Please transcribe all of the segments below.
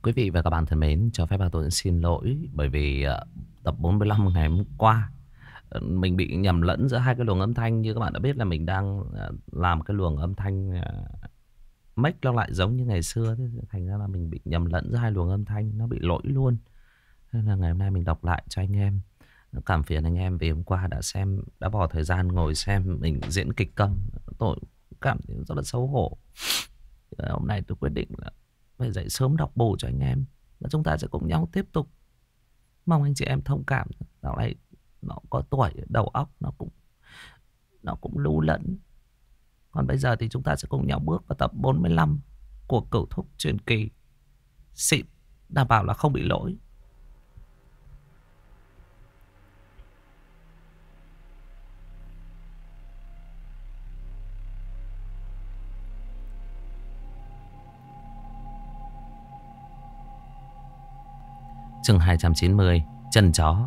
Quý vị và các bạn thân mến, cho phép tôi xin lỗi bởi vì tập 45 ngày hôm qua mình bị nhầm lẫn giữa hai cái luồng âm thanh. Như các bạn đã biết là mình đang làm cái luồng âm thanh mic nó lại giống như ngày xưa, thế thành ra là mình bị nhầm lẫn giữa hai luồng âm thanh, nó bị lỗi luôn. Nên là ngày hôm nay mình đọc lại cho anh em. Cảm phiền anh em vì hôm qua đã bỏ thời gian ngồi xem mình diễn kịch câm. Tôi cảm thấy rất là xấu hổ. Hôm nay tôi quyết định là phải dậy sớm đọc bù cho anh em, và chúng ta sẽ cùng nhau tiếp tục. Mong anh chị em thông cảm. Dạo này nó có tuổi, đầu óc nó cũng lú lẫn. Còn bây giờ thì chúng ta sẽ cùng nhau bước vào tập 45 của Cửu Thúc truyền kỳ. Xịn, đảm bảo là không bị lỗi. Chương 290, chân chó.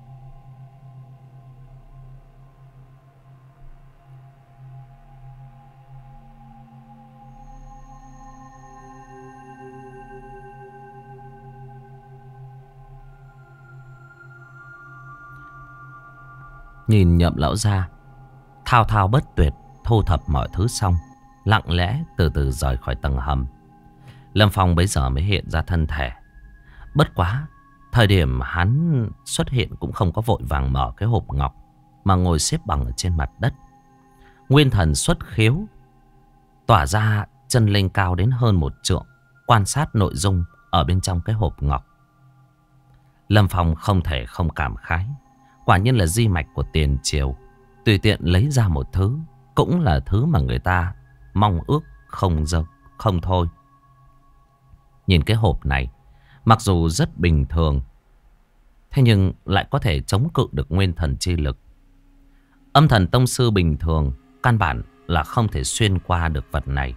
Nhìn Nhậm lão gia thao thao bất tuyệt thu thập mọi thứ xong, lặng lẽ từ từ rời khỏi tầng hầm. Lâm Phong bấy giờ mới hiện ra thân thể. Bất quá, thời điểm hắn xuất hiện cũng không có vội vàng mở cái hộp ngọc, mà ngồi xếp bằng ở trên mặt đất. Nguyên thần xuất khiếu, tỏa ra chân linh cao đến hơn 1 trượng, quan sát nội dung ở bên trong cái hộp ngọc. Lâm Phong không thể không cảm khái. Quả nhiên là di mạch của tiền triều. Tùy tiện lấy ra một thứ cũng là thứ mà người ta mong ước không thôi. Nhìn cái hộp này, mặc dù rất bình thường, thế nhưng lại có thể chống cự được nguyên thần chi lực. Âm thần tông sư bình thường căn bản là không thể xuyên qua được vật này.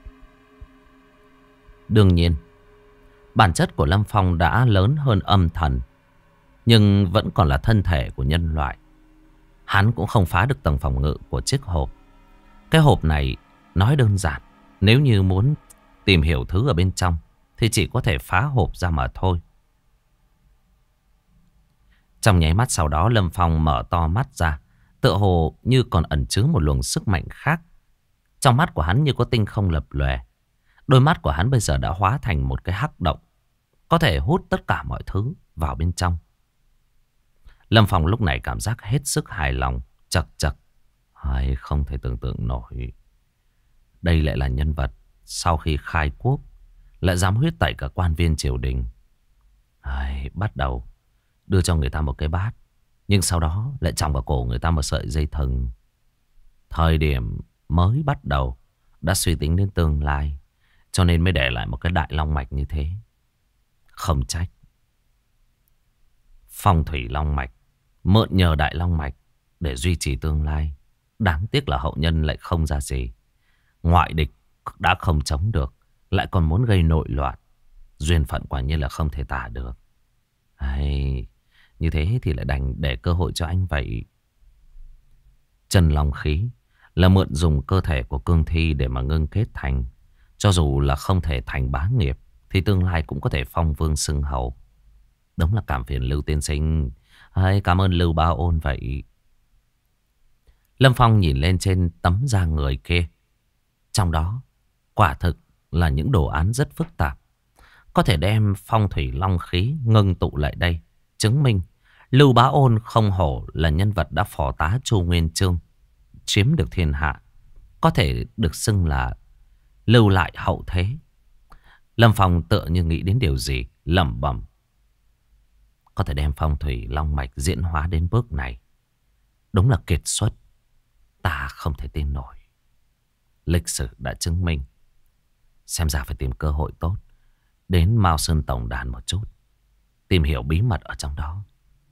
Đương nhiên, bản chất của Lâm Phong đã lớn hơn âm thần, nhưng vẫn còn là thân thể của nhân loại. Hắn cũng không phá được tầng phòng ngự của chiếc hộp. Cái hộp này nói đơn giản, nếu như muốn tìm hiểu thứ ở bên trong thì chỉ có thể phá hộp ra mà thôi. Trong nháy mắt sau đó, Lâm Phong mở to mắt ra, tựa hồ như còn ẩn chứa một luồng sức mạnh khác. Trong mắt của hắn như có tinh không lập lòe. Đôi mắt của hắn bây giờ đã hóa thành một cái hắc động, có thể hút tất cả mọi thứ vào bên trong. Lâm Phong lúc này cảm giác hết sức hài lòng, chật chật. Hay không thể tưởng tượng nổi. Đây lại là nhân vật sau khi khai quốc lại dám huyết tẩy cả quan viên triều đình. Bắt đầu đưa cho người ta một cái bát, nhưng sau đó lại tròng vào cổ người ta một sợi dây thừng. Thời điểm mới bắt đầu đã suy tính đến tương lai, cho nên mới để lại một cái đại long mạch như thế. Không trách. Phong thủy long mạch, mượn nhờ đại long mạch để duy trì tương lai. Đáng tiếc là hậu nhân lại không ra gì. Ngoại địch đã không chống được, lại còn muốn gây nội loạn. Duyên phận quả nhiên là không thể tả được. Như thế thì lại đành để cơ hội cho anh vậy. Chân long khí là mượn dùng cơ thể của cương thi để mà ngưng kết thành. Cho dù là không thể thành bá nghiệp thì tương lai cũng có thể phong vương xưng hầu. Đúng là cảm phiền Lưu tiên sinh. Cảm ơn Lưu Bá Ôn vậy. Lâm Phong nhìn lên trên tấm da người kia. Trong đó quả thực là những đồ án rất phức tạp. Có thể đem phong thủy long khí ngưng tụ lại đây, chứng minh Lưu Bá Ôn không hổ là nhân vật đã phò tá Chu Nguyên Chương, chiếm được thiên hạ, có thể được xưng là lưu lại hậu thế. Lâm Phong tựa như nghĩ đến điều gì, lẩm bẩm. Có thể đem phong thủy long mạch diễn hóa đến bước này, đúng là kiệt xuất. Ta không thể tin nổi. Lịch sử đã chứng minh. Xem ra phải tìm cơ hội tốt đến Mao Sơn Tổng Đàn một chút, tìm hiểu bí mật ở trong đó.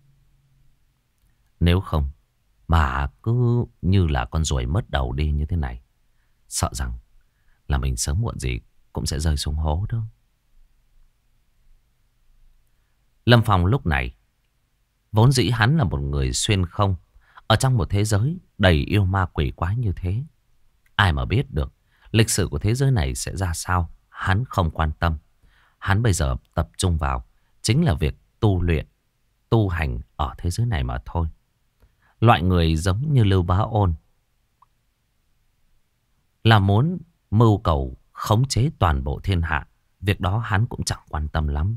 Nếu không mà cứ như là con ruồi mất đầu đi như thế này, sợ rằng là mình sớm muộn gì cũng sẽ rơi xuống hố đó. Lâm Phong lúc này, vốn dĩ hắn là một người xuyên không, ở trong một thế giới đầy yêu ma quỷ quái như thế. Ai mà biết được lịch sử của thế giới này sẽ ra sao, hắn không quan tâm. Hắn bây giờ tập trung vào chính là việc tu luyện, tu hành ở thế giới này mà thôi. Loại người giống như Lưu Bá Ôn là muốn mưu cầu khống chế toàn bộ thiên hạ. Việc đó hắn cũng chẳng quan tâm lắm.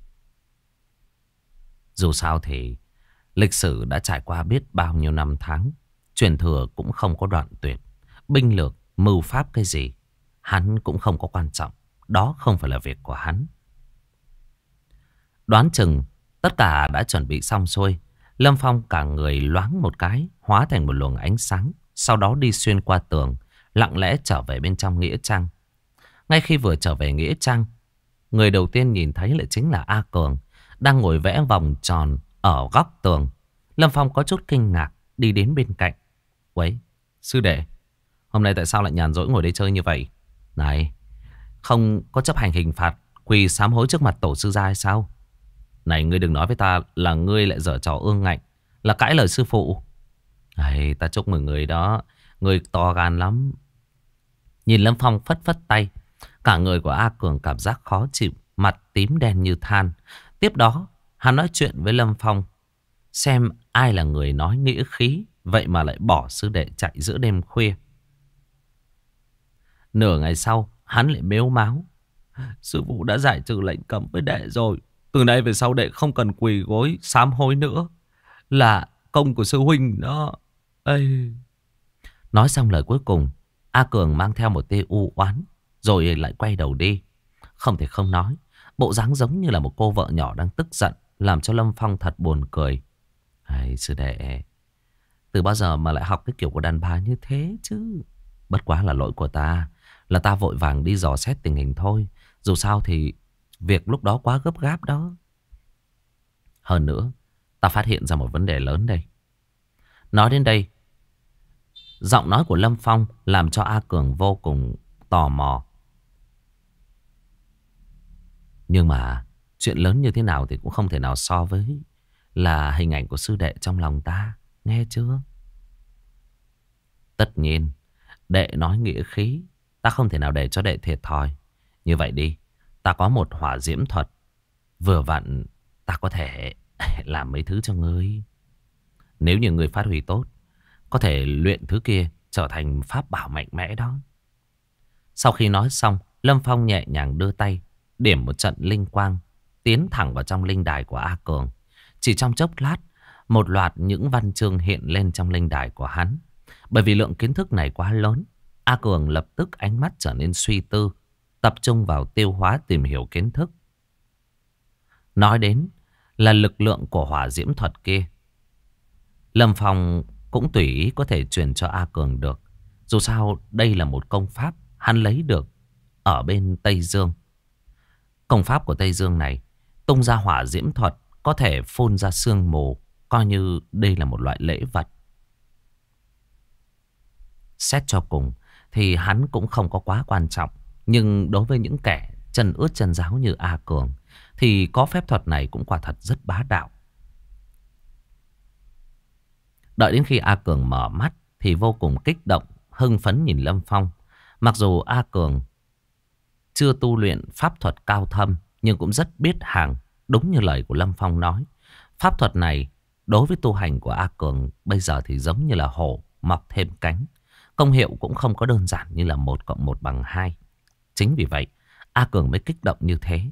Dù sao thì lịch sử đã trải qua biết bao nhiêu năm tháng. Truyền thừa cũng không có đoạn tuyệt. Binh lược, mưu pháp cái gì hắn cũng không có quan trọng. Đó không phải là việc của hắn. Đoán chừng tất cả đã chuẩn bị xong xuôi. Lâm Phong cả người loáng một cái, hóa thành một luồng ánh sáng. Sau đó đi xuyên qua tường, lặng lẽ trở về bên trong nghĩa trang. Ngay khi vừa trở về nghĩa trang, người đầu tiên nhìn thấy lại chính là A Cường, đang ngồi vẽ vòng tròn ở góc tường. Lâm Phong có chút kinh ngạc, đi đến bên cạnh. Quấy, sư đệ, hôm nay tại sao lại nhàn rỗi ngồi đây chơi như vậy? Này, không có chấp hành hình phạt, quỳ sám hối trước mặt tổ sư gia hay sao? Này, ngươi đừng nói với ta là ngươi lại giở trò ương ngạnh, là cãi lời sư phụ. Này, ta chúc mừng người đó, người to gan lắm. Nhìn Lâm Phong phất phất tay, cả người của A Cường cảm giác khó chịu, mặt tím đen như than. Tiếp đó, hắn nói chuyện với Lâm Phong, xem ai là người nói nghĩa khí, vậy mà lại bỏ sư đệ chạy giữa đêm khuya. Nửa ngày sau, hắn lại mếu máo. Sư phụ đã giải trừ lệnh cấm với đệ rồi. Từ nay về sau đệ không cần quỳ gối sám hối nữa. Là công của sư huynh đó. Ê. Nói xong lời cuối cùng, A Cường mang theo một tia u oán, rồi lại quay đầu đi. Không thể không nói, bộ dáng giống như là một cô vợ nhỏ đang tức giận, làm cho Lâm Phong thật buồn cười. Hay sư đệ, từ bao giờ mà lại học cái kiểu của đàn bà như thế chứ? Bất quá là lỗi của ta, là ta vội vàng đi dò xét tình hình thôi. Dù sao thì việc lúc đó quá gấp gáp đó. Hơn nữa, ta phát hiện ra một vấn đề lớn đây. Nói đến đây, giọng nói của Lâm Phong làm cho A Cường vô cùng tò mò. Nhưng mà chuyện lớn như thế nào thì cũng không thể nào so với là hình ảnh của sư đệ trong lòng ta. Nghe chưa? Tất nhiên, đệ nói nghĩa khí, ta không thể nào để cho đệ thiệt thòi. Như vậy đi, ta có một hỏa diễm thuật, vừa vặn ta có thể làm mấy thứ cho ngươi. Nếu như ngươi phát huy tốt, có thể luyện thứ kia trở thành pháp bảo mạnh mẽ đó. Sau khi nói xong, Lâm Phong nhẹ nhàng đưa tay, điểm một trận linh quang, tiến thẳng vào trong linh đài của A Cường. Chỉ trong chốc lát, một loạt những văn chương hiện lên trong linh đài của hắn. Bởi vì lượng kiến thức này quá lớn, A Cường lập tức ánh mắt trở nên suy tư, tập trung vào tiêu hóa tìm hiểu kiến thức. Nói đến là lực lượng của hỏa diễm thuật kia, Lâm Phong cũng tùy ý có thể truyền cho A Cường được. Dù sao đây là một công pháp hắn lấy được ở bên Tây Dương. Công pháp của Tây Dương này tung ra hỏa diễm thuật, có thể phun ra sương mù, coi như đây là một loại lễ vật. Xét cho cùng thì hắn cũng không có quá quan trọng. Nhưng đối với những kẻ chân ướt chân ráo như A Cường thì có phép thuật này cũng quả thật rất bá đạo. Đợi đến khi A Cường mở mắt thì vô cùng kích động, hưng phấn nhìn Lâm Phong. Mặc dù A Cường chưa tu luyện pháp thuật cao thâm, nhưng cũng rất biết hàng. Đúng như lời của Lâm Phong nói, pháp thuật này đối với tu hành của A Cường bây giờ thì giống như là hổ mọc thêm cánh. Công hiệu cũng không có đơn giản như là 1+1=2. Chính vì vậy A Cường mới kích động như thế.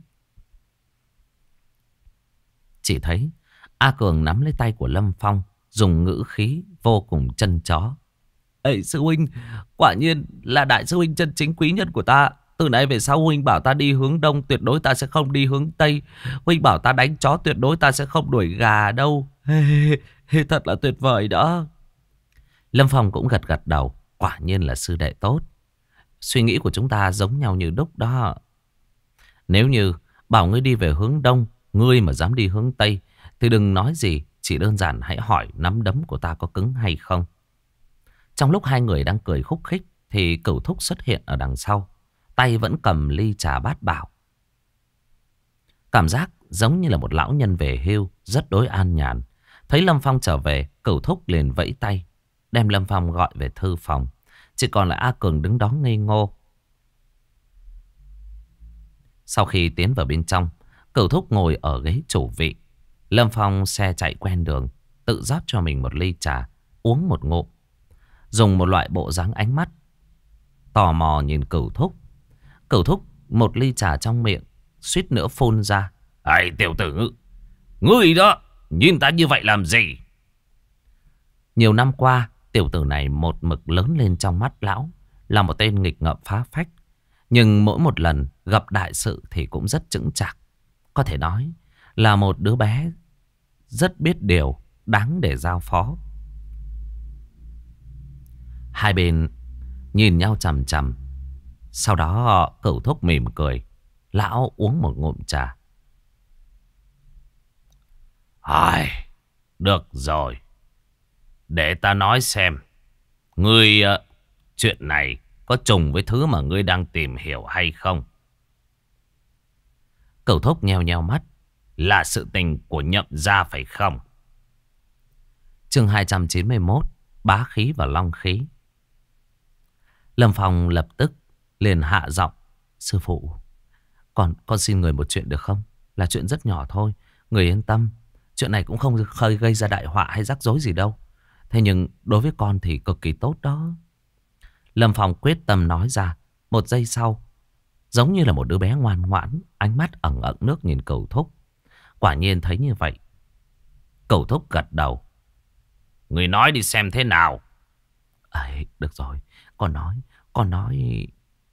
Chỉ thấy A Cường nắm lấy tay của Lâm Phong, dùng ngữ khí vô cùng chân chó. Ê sư huynh, quả nhiên là đại sư huynh chân chính quý nhân của ta. Từ nay về sau huynh bảo ta đi hướng đông, tuyệt đối ta sẽ không đi hướng tây. Huynh bảo ta đánh chó, tuyệt đối ta sẽ không đuổi gà đâu. Thật là tuyệt vời đó. Lâm Phong cũng gật gật đầu. Quả nhiên là sư đệ tốt. Suy nghĩ của chúng ta giống nhau như đúc đó. Nếu như bảo ngươi đi về hướng đông, ngươi mà dám đi hướng tây thì đừng nói gì, chỉ đơn giản hãy hỏi nắm đấm của ta có cứng hay không. Trong lúc hai người đang cười khúc khích thì Cửu Thúc xuất hiện ở đằng sau, tay vẫn cầm ly trà bát bảo. Cảm giác giống như là một lão nhân về hưu, rất đối an nhàn. Thấy Lâm Phong trở về, Cửu Thúc liền vẫy tay, đem Lâm Phong gọi về thư phòng. Chỉ còn lại A Cường đứng đó ngây ngô. Sau khi tiến vào bên trong, Cửu Thúc ngồi ở ghế chủ vị. Lâm Phong xe chạy quen đường, tự rót cho mình một ly trà, uống một ngụm. Dùng một loại bộ dáng ánh mắt tò mò nhìn Cửu Thúc. Cửu Thúc một ly trà trong miệng, suýt nữa phun ra. Ai tiểu tử, ngươi đó, nhìn ta như vậy làm gì? Nhiều năm qua, tiểu tử này một mực lớn lên trong mắt lão, là một tên nghịch ngợm phá phách. Nhưng mỗi một lần gặp đại sự thì cũng rất chững chạc. Có thể nói là một đứa bé rất biết điều, đáng để giao phó. Hai bên nhìn nhau chằm chằm. Sau đó Cửu Thúc mỉm cười. Lão uống một ngụm trà. Ai, được rồi. Để ta nói xem. Ngươi, chuyện này có trùng với thứ mà ngươi đang tìm hiểu hay không? Cửu Thúc nheo nheo mắt. Là sự tình của Nhậm gia phải không? Chương 291. Bá khí và long khí. Lâm Phong lập tức liền hạ giọng. Sư phụ, con xin người một chuyện được không? Là chuyện rất nhỏ thôi, người yên tâm. Chuyện này cũng không gây ra đại họa hay rắc rối gì đâu. Thế nhưng đối với con thì cực kỳ tốt đó. Lâm Phong quyết tâm nói ra. Một giây sau, giống như là một đứa bé ngoan ngoãn, ánh mắt ẩn ẩn nước nhìn Cửu Thúc. Quả nhiên thấy như vậy. Cửu Thúc gật đầu. Người nói đi xem thế nào. Ấy, được rồi, con nói.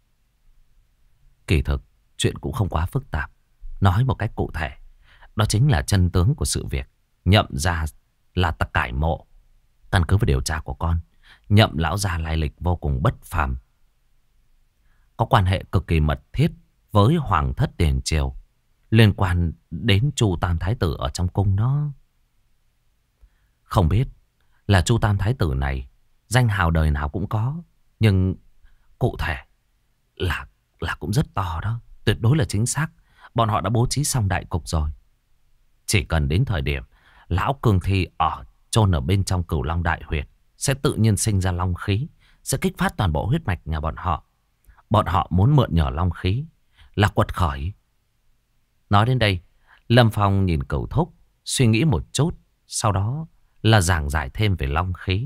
Kỳ thực, chuyện cũng không quá phức tạp. Nói một cách cụ thể, đó chính là chân tướng của sự việc. Nhậm gia là tặc cải mộ. Căn cứ vào điều tra của con, Nhậm lão gia lai lịch vô cùng bất phàm, có quan hệ cực kỳ mật thiết với hoàng thất tiền triều, liên quan đến Chu Tam Thái Tử ở trong cung đó. Không biết là Chu Tam Thái Tử này danh hào đời nào cũng có, nhưng cụ thể là cũng rất to đó. Tuyệt đối là chính xác. Bọn họ đã bố trí xong đại cục rồi. Chỉ cần đến thời điểm lão cương thi chôn ở bên trong Cửu Long Đại Huyệt sẽ tự nhiên sinh ra long khí, sẽ kích phát toàn bộ huyết mạch nhà bọn họ. Bọn họ muốn mượn nhờ long khí là quật khởi. Nói đến đây, Lâm Phong nhìn Cửu Thúc, suy nghĩ một chút, sau đó là giảng giải thêm về long khí.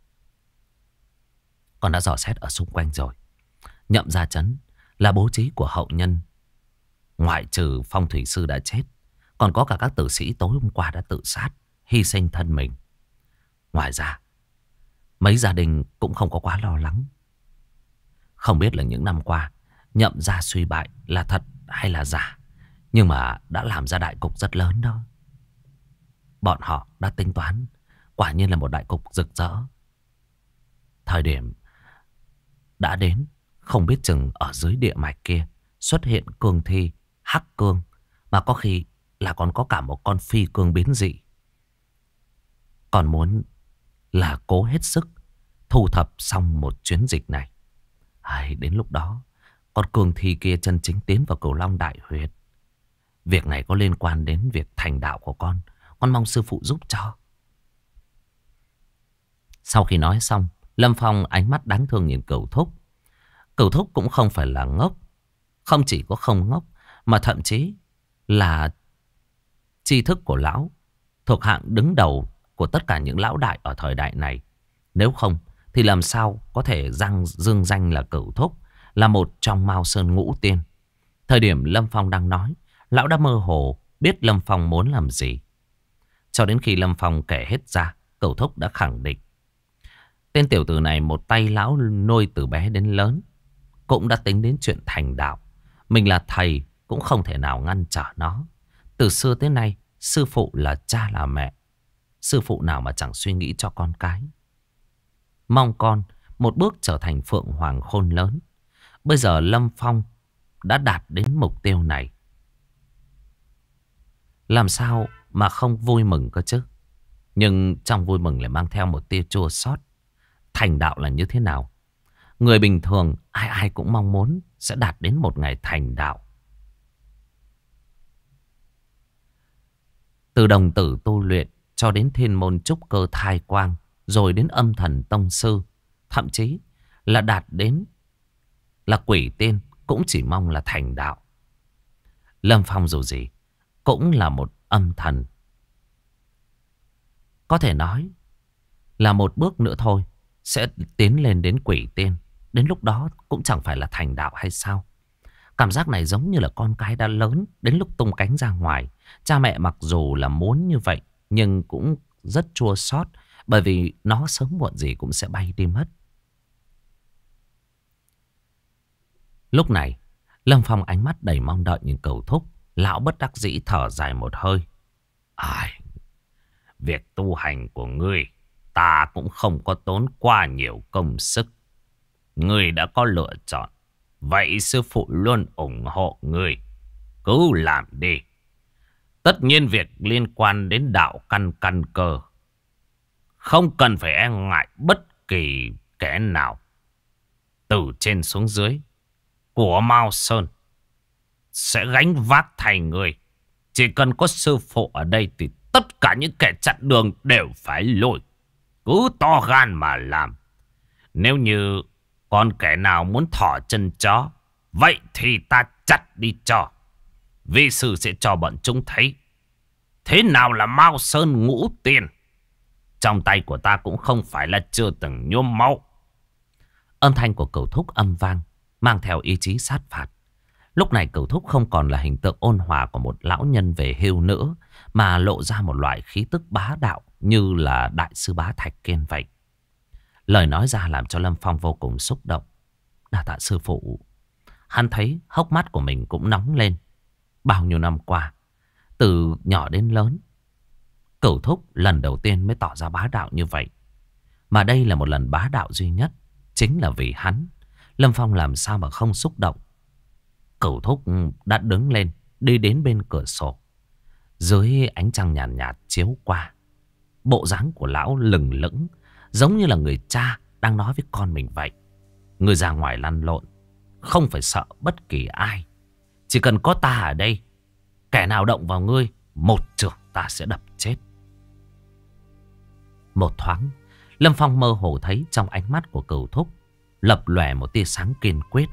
Con đã dò xét ở xung quanh rồi. Nhậm gia trấn là bố trí của hậu nhân. Ngoại trừ phong thủy sư đã chết, còn có cả các tử sĩ tối hôm qua đã tự sát, hy sinh thân mình. Ngoài ra, mấy gia đình cũng không có quá lo lắng. Không biết là những năm qua Nhậm gia suy bại là thật hay là giả, nhưng mà đã làm ra đại cục rất lớn đó. Bọn họ đã tính toán, quả nhiên là một đại cục rực rỡ. Thời điểm đã đến, không biết chừng ở dưới địa mạch kia xuất hiện cương thi, hắc cương, mà có khi là còn có cả một con phi cương biến dị. Còn muốn là cố hết sức thu thập xong một chuyến dịch này. Đến lúc đó, con cương thi kia chân chính tiến vào Cửu Long Đại Huyệt. Việc này có liên quan đến việc thành đạo của con mong sư phụ giúp cho. Sau khi nói xong, Lâm Phong ánh mắt đáng thương nhìn Cửu Thúc. Cửu Thúc cũng không phải là ngốc. Không chỉ có không ngốc, mà thậm chí là tri thức của lão thuộc hạng đứng đầu của tất cả những lão đại ở thời đại này. Nếu không thì làm sao có thể dương danh là Cửu Thúc, là một trong Mao Sơn Ngũ Tiên. Thời điểm Lâm Phong đang nói, lão đã mơ hồ biết Lâm Phong muốn làm gì. Cho đến khi Lâm Phong kể hết ra, Cửu Thúc đã khẳng định. Tên tiểu tử này một tay lão nuôi từ bé đến lớn, cũng đã tính đến chuyện thành đạo. Mình là thầy cũng không thể nào ngăn trở nó. Từ xưa tới nay, sư phụ là cha là mẹ. Sư phụ nào mà chẳng suy nghĩ cho con cái. Mong con một bước trở thành phượng hoàng khôn lớn. Bây giờ Lâm Phong đã đạt đến mục tiêu này. Làm sao mà không vui mừng cơ chứ? Nhưng trong vui mừng lại mang theo một tia chua xót. Thành đạo là như thế nào? Người bình thường ai ai cũng mong muốn sẽ đạt đến một ngày thành đạo. Từ đồng tử tu luyện cho đến thiên môn trúc cơ thai quang, rồi đến âm thần tông sư, thậm chí là đạt đến là quỷ tiên, cũng chỉ mong là thành đạo. Lâm Phong dù gì cũng là một âm thần. Có thể nói là một bước nữa thôi sẽ tiến lên đến quỷ tiên. Đến lúc đó cũng chẳng phải là thành đạo hay sao. Cảm giác này giống như là con cái đã lớn, đến lúc tung cánh ra ngoài. Cha mẹ mặc dù là muốn như vậy nhưng cũng rất chua xót, bởi vì nó sớm muộn gì cũng sẽ bay đi mất. Lúc này Lâm Phong ánh mắt đầy mong đợi nhìn Cửu Thúc. Lão bất đắc dĩ thở dài một hơi. Ai, việc tu hành của ngươi ta cũng không có tốn quá nhiều công sức. Ngươi đã có lựa chọn, vậy sư phụ luôn ủng hộ ngươi. Cứ làm đi. Tất nhiên việc liên quan đến đạo căn căn cơ không cần phải e ngại bất kỳ kẻ nào. Từ trên xuống dưới của Mao Sơn sẽ gánh vác thay người. Chỉ cần có sư phụ ở đây thì tất cả những kẻ chặn đường đều phải lùi. Cứ to gan mà làm. Nếu như còn kẻ nào muốn thỏ chân chó, vậy thì ta chặt đi cho. Vi sư sẽ cho bọn chúng thấy thế nào là Mao Sơn ngũ tiên. Trong tay của ta cũng không phải là chưa từng nhuốm máu. Âm thanh của Cửu Thúc âm vang, mang theo ý chí sát phạt. Lúc này Cửu Thúc không còn là hình tượng ôn hòa của một lão nhân về hưu nữa, mà lộ ra một loại khí tức bá đạo như là đại sư Bá Thạch Kiên vậy. Lời nói ra làm cho Lâm Phong vô cùng xúc động. Đa tạ sư phụ. Hắn thấy hốc mắt của mình cũng nóng lên. Bao nhiêu năm qua, từ nhỏ đến lớn, Cửu Thúc lần đầu tiên mới tỏ ra bá đạo như vậy. Mà đây là một lần bá đạo duy nhất. Chính là vì hắn. Lâm Phong làm sao mà không xúc động. Cửu Thúc đã đứng lên, đi đến bên cửa sổ. Dưới ánh trăng nhàn nhạt chiếu qua, bộ dáng của lão lừng lững, giống như là người cha đang nói với con mình vậy. Người ra ngoài lăn lộn, không phải sợ bất kỳ ai. Chỉ cần có ta ở đây, kẻ nào động vào ngươi, một chưởng ta sẽ đập chết. Một thoáng, Lâm Phong mơ hồ thấy trong ánh mắt của Cửu Thúc lập lòe một tia sáng kiên quyết.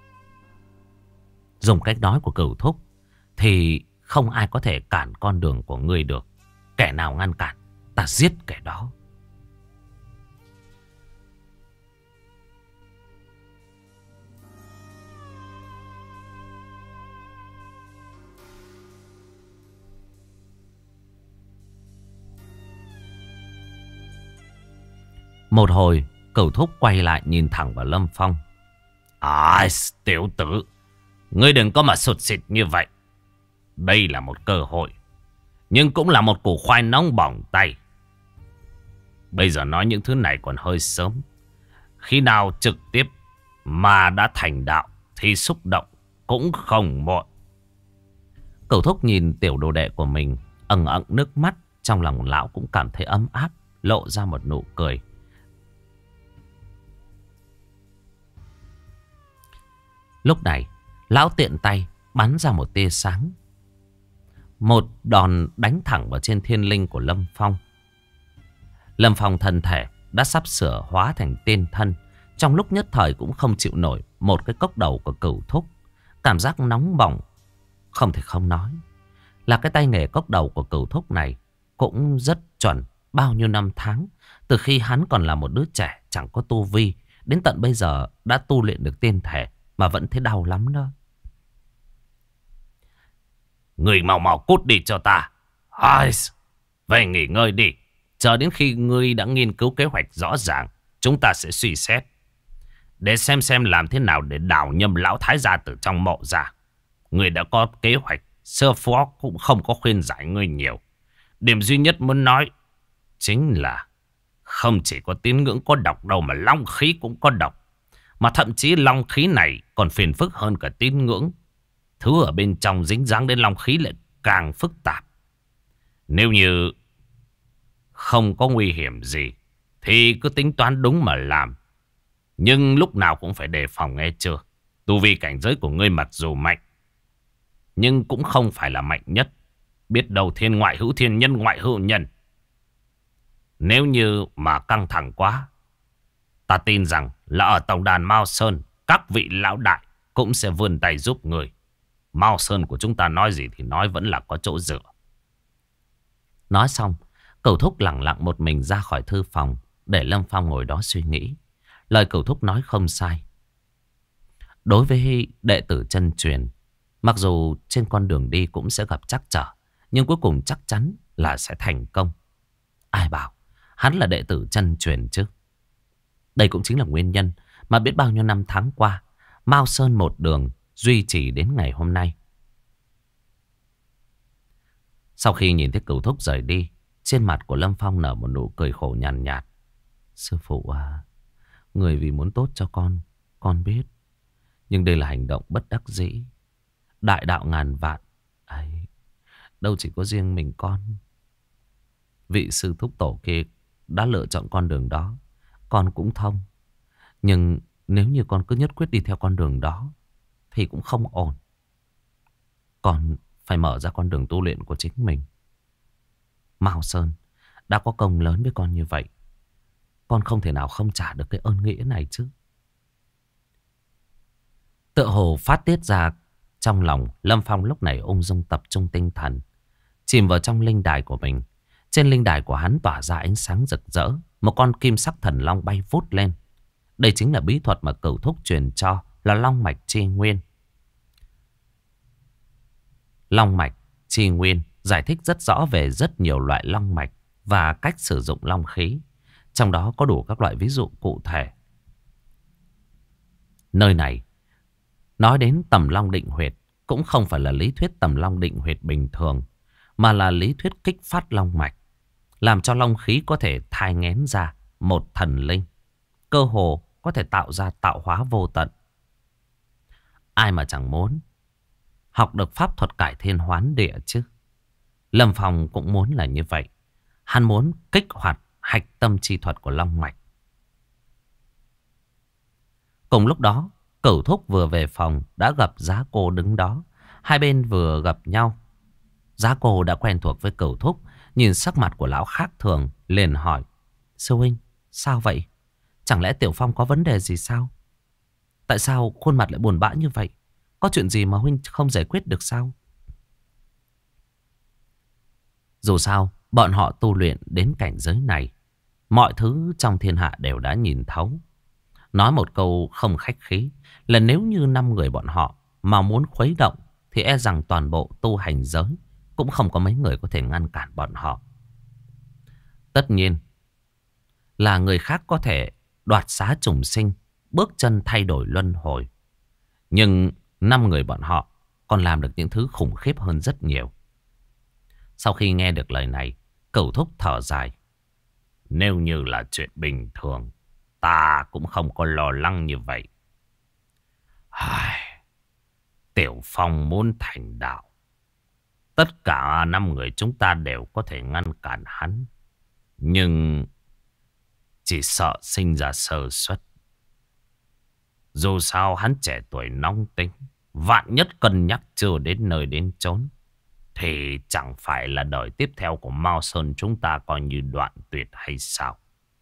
Dùng cách nói của Cửu Thúc thì không ai có thể cản con đường của ngươi được. Kẻ nào ngăn cản, ta giết kẻ đó. Một hồi, Cửu Thúc quay lại nhìn thẳng vào Lâm Phong. Tiểu tử, ngươi đừng có mà sụt sịt như vậy. Đây là một cơ hội, nhưng cũng là một củ khoai nóng bỏng tay. Bây giờ nói những thứ này còn hơi sớm. Khi nào trực tiếp mà đã thành đạo thì xúc động cũng không muộn. Cửu Thúc nhìn tiểu đồ đệ của mình ẩn ẩn nước mắt. Trong lòng lão cũng cảm thấy ấm áp, lộ ra một nụ cười. Lúc này, lão tiện tay bắn ra một tia sáng. Một đòn đánh thẳng vào trên thiên linh của Lâm Phong. Lâm Phong thân thể đã sắp sửa hóa thành tiên thân. Trong lúc nhất thời cũng không chịu nổi một cái cốc đầu của Cửu Thúc. Cảm giác nóng bỏng, không thể không nói là cái tay nghề cốc đầu của Cửu Thúc này cũng rất chuẩn. Bao nhiêu năm tháng, từ khi hắn còn là một đứa trẻ chẳng có tu vi, đến tận bây giờ đã tu luyện được tiên thể mà vẫn thấy đau lắm đó. Người mau mau cút đi cho ta. Về nghỉ ngơi đi. Chờ đến khi ngươi đã nghiên cứu kế hoạch rõ ràng, chúng ta sẽ suy xét để xem làm thế nào để đào Nhâm lão thái gia từ trong mộ ra. Ngươi đã có kế hoạch, sư phó cũng không có khuyên giải ngươi nhiều. Điểm duy nhất muốn nói chính là không chỉ có tín ngưỡng có độc đâu, mà long khí cũng có độc. Mà thậm chí long khí này còn phiền phức hơn cả tín ngưỡng. Thứ ở bên trong dính dáng đến long khí lại càng phức tạp. Nếu như không có nguy hiểm gì thì cứ tính toán đúng mà làm. Nhưng lúc nào cũng phải đề phòng, nghe chưa? Tu vi cảnh giới của ngươi mặc dù mạnh, nhưng cũng không phải là mạnh nhất. Biết đâu thiên ngoại hữu thiên, nhân ngoại hữu nhân. Nếu như mà căng thẳng quá, ta tin rằng là ở tổng đàn Mao Sơn, các vị lão đại cũng sẽ vươn tay giúp người. Mao Sơn của chúng ta nói gì thì nói, vẫn là có chỗ dựa. Nói xong, Cửu Thúc lẳng lặng một mình ra khỏi thư phòng, để Lâm Phong ngồi đó suy nghĩ. Lời Cửu Thúc nói không sai. Đối với đệ tử chân truyền, mặc dù trên con đường đi cũng sẽ gặp trắc trở, nhưng cuối cùng chắc chắn là sẽ thành công. Ai bảo hắn là đệ tử chân truyền chứ? Đây cũng chính là nguyên nhân mà biết bao nhiêu năm tháng qua, Mao Sơn một đường duy trì đến ngày hôm nay. Sau khi nhìn thấy Cửu Thúc rời đi, trên mặt của Lâm Phong nở một nụ cười khổ nhàn nhạt. Sư phụ à, người vì muốn tốt cho con biết. Nhưng đây là hành động bất đắc dĩ. Đại đạo ngàn vạn ấy, đâu chỉ có riêng mình con. Vị sư thúc tổ kia đã lựa chọn con đường đó, con cũng thông. Nhưng nếu như con cứ nhất quyết đi theo con đường đó thì cũng không ổn. Con phải mở ra con đường tu luyện của chính mình. Mao Sơn đã có công lớn với con như vậy, con không thể nào không trả được cái ơn nghĩa này chứ. Tựa hồ phát tiết ra trong lòng, Lâm Phong lúc này ung dung tập trung tinh thần, chìm vào trong linh đài của mình. Trên linh đài của hắn tỏa ra ánh sáng rực rỡ. Một con kim sắc thần long bay vút lên. Đây chính là bí thuật mà Cửu Thúc truyền cho, là long mạch chi nguyên. Long mạch chi nguyên giải thích rất rõ về rất nhiều loại long mạch và cách sử dụng long khí. Trong đó có đủ các loại ví dụ cụ thể. Nơi này nói đến tầm long định huyệt cũng không phải là lý thuyết tầm long định huyệt bình thường, mà là lý thuyết kích phát long mạch, làm cho long khí có thể thai nghén ra một thần linh, cơ hồ có thể tạo ra tạo hóa vô tận. Ai mà chẳng muốn học được pháp thuật cải thiên hoán địa chứ. Lâm Phong cũng muốn là như vậy. Hắn muốn kích hoạt hạch tâm chi thuật của long mạch. Cùng lúc đó, Cửu Thúc vừa về phòng đã gặp Giá Cô đứng đó. Hai bên vừa gặp nhau. Giá Cô đã quen thuộc với Cửu Thúc, nhìn sắc mặt của lão khác thường, liền hỏi: Sư huynh, sao vậy? Chẳng lẽ Tiểu Phong có vấn đề gì sao? Tại sao khuôn mặt lại buồn bã như vậy? Có chuyện gì mà huynh không giải quyết được sao? Dù sao, bọn họ tu luyện đến cảnh giới này, mọi thứ trong thiên hạ đều đã nhìn thấu. Nói một câu không khách khí là nếu như 5 người bọn họ mà muốn khuấy động thì e rằng toàn bộ tu hành giới cũng không có mấy người có thể ngăn cản bọn họ. Tất nhiên là người khác có thể đoạt xá trùng sinh, bước chân thay đổi luân hồi. Nhưng 5 người bọn họ còn làm được những thứ khủng khiếp hơn rất nhiều. Sau khi nghe được lời này, Cửu Thúc thở dài. Nếu như là chuyện bình thường, ta cũng không có lo lắng như vậy. Tiểu Phong muốn thành đạo, tất cả 5 người chúng ta đều có thể ngăn cản hắn. Nhưng chỉ sợ sinh ra sơ suất. Dù sao hắn trẻ tuổi nóng tính, vạn nhất cân nhắc chưa đến nơi đến chốn, thì chẳng phải là đời tiếp theo của Mao Sơn chúng ta coi như đoạn tuyệt hay sao?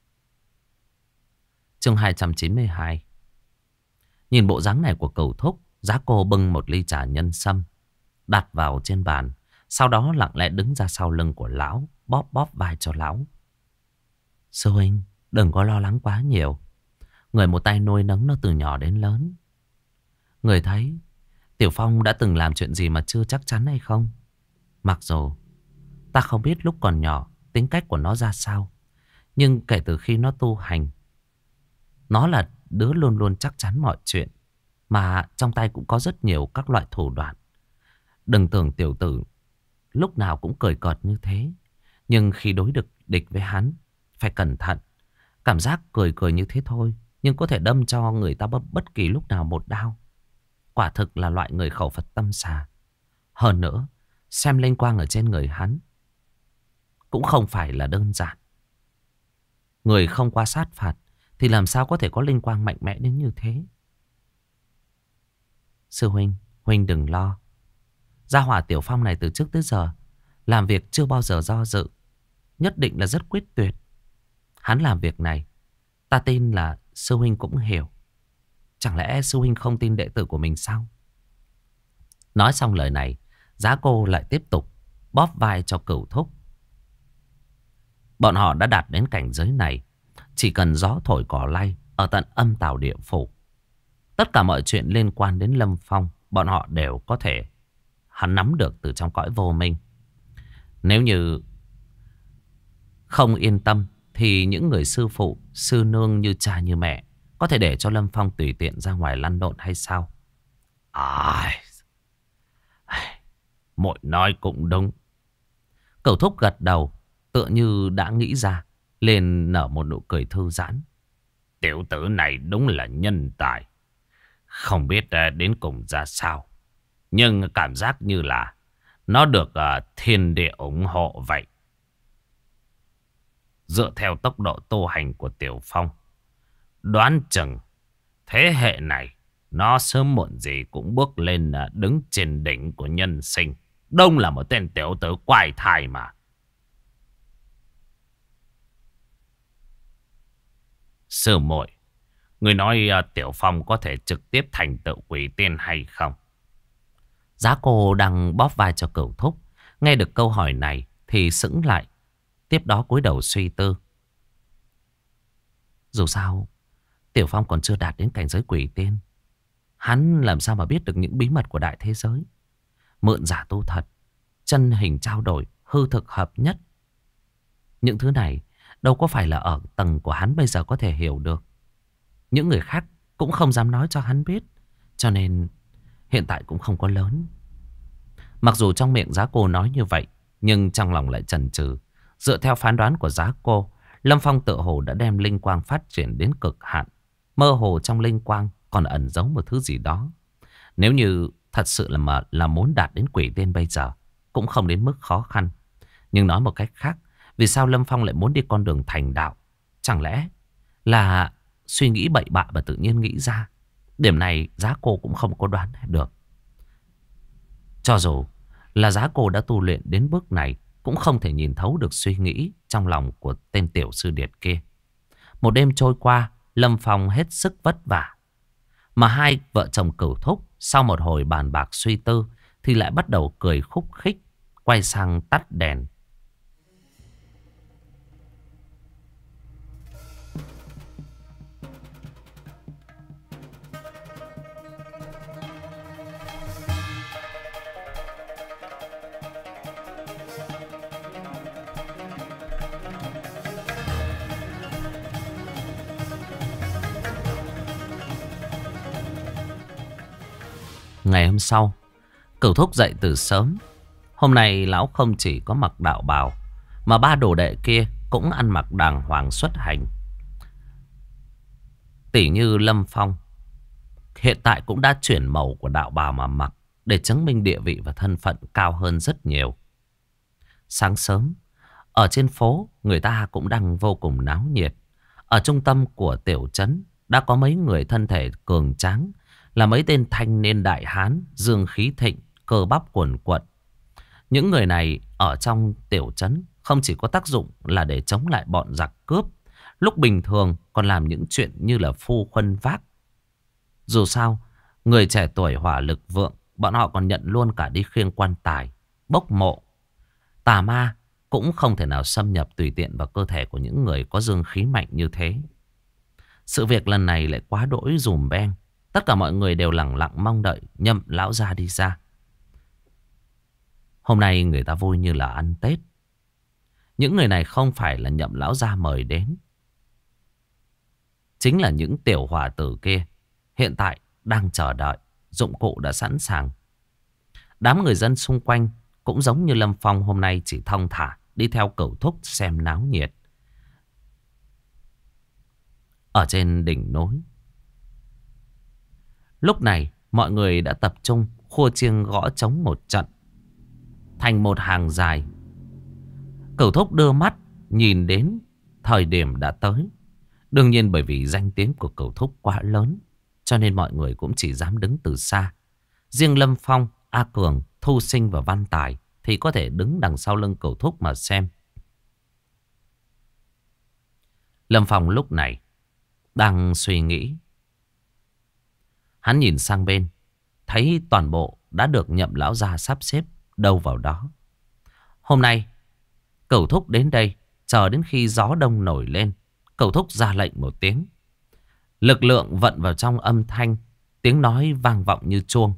Chương 292. Nhìn bộ dáng này của Cửu Thúc, Giá Cô bưng một ly trà nhân sâm đặt vào trên bàn, sau đó lặng lẽ đứng ra sau lưng của lão, bóp bóp vai cho lão. Sư huynh, đừng có lo lắng quá nhiều. Người một tay nuôi nấng nó từ nhỏ đến lớn. Người thấy Tiểu Phong đã từng làm chuyện gì mà chưa chắc chắn hay không? Mặc dù ta không biết lúc còn nhỏ tính cách của nó ra sao, nhưng kể từ khi nó tu hành, nó là đứa luôn luôn chắc chắn mọi chuyện, mà trong tay cũng có rất nhiều các loại thủ đoạn. Đừng tưởng tiểu tử lúc nào cũng cười cợt như thế, nhưng khi đối địch với hắn phải cẩn thận. Cảm giác cười cười như thế thôi, nhưng có thể đâm cho người ta bất kỳ lúc nào một đao. Quả thực là loại người khẩu Phật tâm xà. Hơn nữa, xem linh quang ở trên người hắn cũng không phải là đơn giản. Người không qua sát phạt thì làm sao có thể có linh quang mạnh mẽ đến như thế? Sư huynh, huynh đừng lo. Gia hỏa Tiểu Phong này từ trước tới giờ làm việc chưa bao giờ do dự, nhất định là rất quyết tuyệt. Hắn làm việc này, ta tin là sư huynh cũng hiểu. Chẳng lẽ sư huynh không tin đệ tử của mình sao? Nói xong lời này, Giá Cô lại tiếp tục bóp vai cho Cửu Thúc. Bọn họ đã đạt đến cảnh giới này. Chỉ cần gió thổi cỏ lay ở tận âm tào địa phủ, tất cả mọi chuyện liên quan đến Lâm Phong bọn họ đều có thể hắn nắm được từ trong cõi vô minh. Nếu như không yên tâm thì những người sư phụ, sư nương như cha như mẹ có thể để cho Lâm Phong tùy tiện ra ngoài lăn lộn hay sao? À, muội nói cũng đúng. Cửu Thúc gật đầu, tựa như đã nghĩ ra, liền nở một nụ cười thư giãn. Tiểu tử này đúng là nhân tài. Không biết đến cùng ra sao, nhưng cảm giác như là nó được thiên địa ủng hộ vậy. Dựa theo tốc độ tu hành của Tiểu Phong, đoán chừng thế hệ này nó sớm muộn gì cũng bước lên đứng trên đỉnh của nhân sinh. Đông là một tên tiểu tử quái thai mà. Sư muội, người nói Tiểu Phong có thể trực tiếp thành tựu quỷ tiên hay không? Giá Cô đang bóp vai cho Cửu Thúc, nghe được câu hỏi này thì sững lại, tiếp đó cúi đầu suy tư. Dù sao, Tiểu Phong còn chưa đạt đến cảnh giới quỷ tiên. Hắn làm sao mà biết được những bí mật của đại thế giới? Mượn giả tu thật, chân hình trao đổi, hư thực hợp nhất. Những thứ này đâu có phải là ở tầng của hắn bây giờ có thể hiểu được. Những người khác cũng không dám nói cho hắn biết, cho nên hiện tại cũng không có lớn. Mặc dù trong miệng Giá Cô nói như vậy, nhưng trong lòng lại chần chừ. Dựa theo phán đoán của Giá Cô, Lâm Phong tựa hồ đã đem linh quang phát triển đến cực hạn. Mơ hồ trong linh quang còn ẩn giấu một thứ gì đó. Nếu như thật sự là muốn đạt đến quỷ tiên bây giờ, cũng không đến mức khó khăn. Nhưng nói một cách khác, vì sao Lâm Phong lại muốn đi con đường thành đạo? Chẳng lẽ là suy nghĩ bậy bạ và tự nhiên nghĩ ra? Điểm này Giá Cô cũng không có đoán được. Cho dù là Giá Cô đã tu luyện đến bước này, cũng không thể nhìn thấu được suy nghĩ trong lòng của tên tiểu sư điệt kia. Một đêm trôi qua, Lâm Phong hết sức vất vả. Mà hai vợ chồng Cửu Thúc sau một hồi bàn bạc suy tư thì lại bắt đầu cười khúc khích, quay sang tắt đèn. Ngày hôm sau, Cửu Thúc dậy từ sớm. Hôm nay lão không chỉ có mặc đạo bào, mà ba đồ đệ kia cũng ăn mặc đàng hoàng xuất hành. Tỷ như Lâm Phong hiện tại cũng đã chuyển màu của đạo bào mà mặc, để chứng minh địa vị và thân phận cao hơn rất nhiều. Sáng sớm, ở trên phố người ta cũng đang vô cùng náo nhiệt. Ở trung tâm của tiểu trấn đã có mấy người thân thể cường tráng, là mấy tên thanh niên đại hán, dương khí thịnh, cơ bắp cuồn cuộn. Những người này ở trong tiểu trấn không chỉ có tác dụng là để chống lại bọn giặc cướp, lúc bình thường còn làm những chuyện như là phu khuân vác. Dù sao, người trẻ tuổi hỏa lực vượng, bọn họ còn nhận luôn cả đi khiêng quan tài, bốc mộ. Tà ma cũng không thể nào xâm nhập tùy tiện vào cơ thể của những người có dương khí mạnh như thế. Sự việc lần này lại quá đỗi dùm beng. Tất cả mọi người đều lẳng lặng mong đợi Nhậm lão gia đi ra. Hôm nay người ta vui như là ăn Tết. Những người này không phải là Nhậm lão gia mời đến, chính là những tiểu hòa tử kia hiện tại đang chờ đợi. Dụng cụ đã sẵn sàng. Đám người dân xung quanh cũng giống như Lâm Phong hôm nay chỉ thong thả đi theo Cửu Thúc xem náo nhiệt. Ở trên đỉnh núi, lúc này mọi người đã tập trung khua chiêng gõ trống một trận, thành một hàng dài. Cửu Thúc đưa mắt nhìn đến thời điểm đã tới. Đương nhiên bởi vì danh tiếng của Cửu Thúc quá lớn, cho nên mọi người cũng chỉ dám đứng từ xa. Riêng Lâm Phong, A Cường, Thu Sinh và Văn Tài thì có thể đứng đằng sau lưng Cửu Thúc mà xem. Lâm Phong lúc này đang suy nghĩ. Hắn nhìn sang bên, thấy toàn bộ đã được Nhậm lão gia sắp xếp đâu vào đó. Hôm nay Cẩu Thúc đến đây, chờ đến khi gió đông nổi lên, Cẩu Thúc ra lệnh một tiếng. Lực lượng vận vào trong âm thanh, tiếng nói vang vọng như chuông.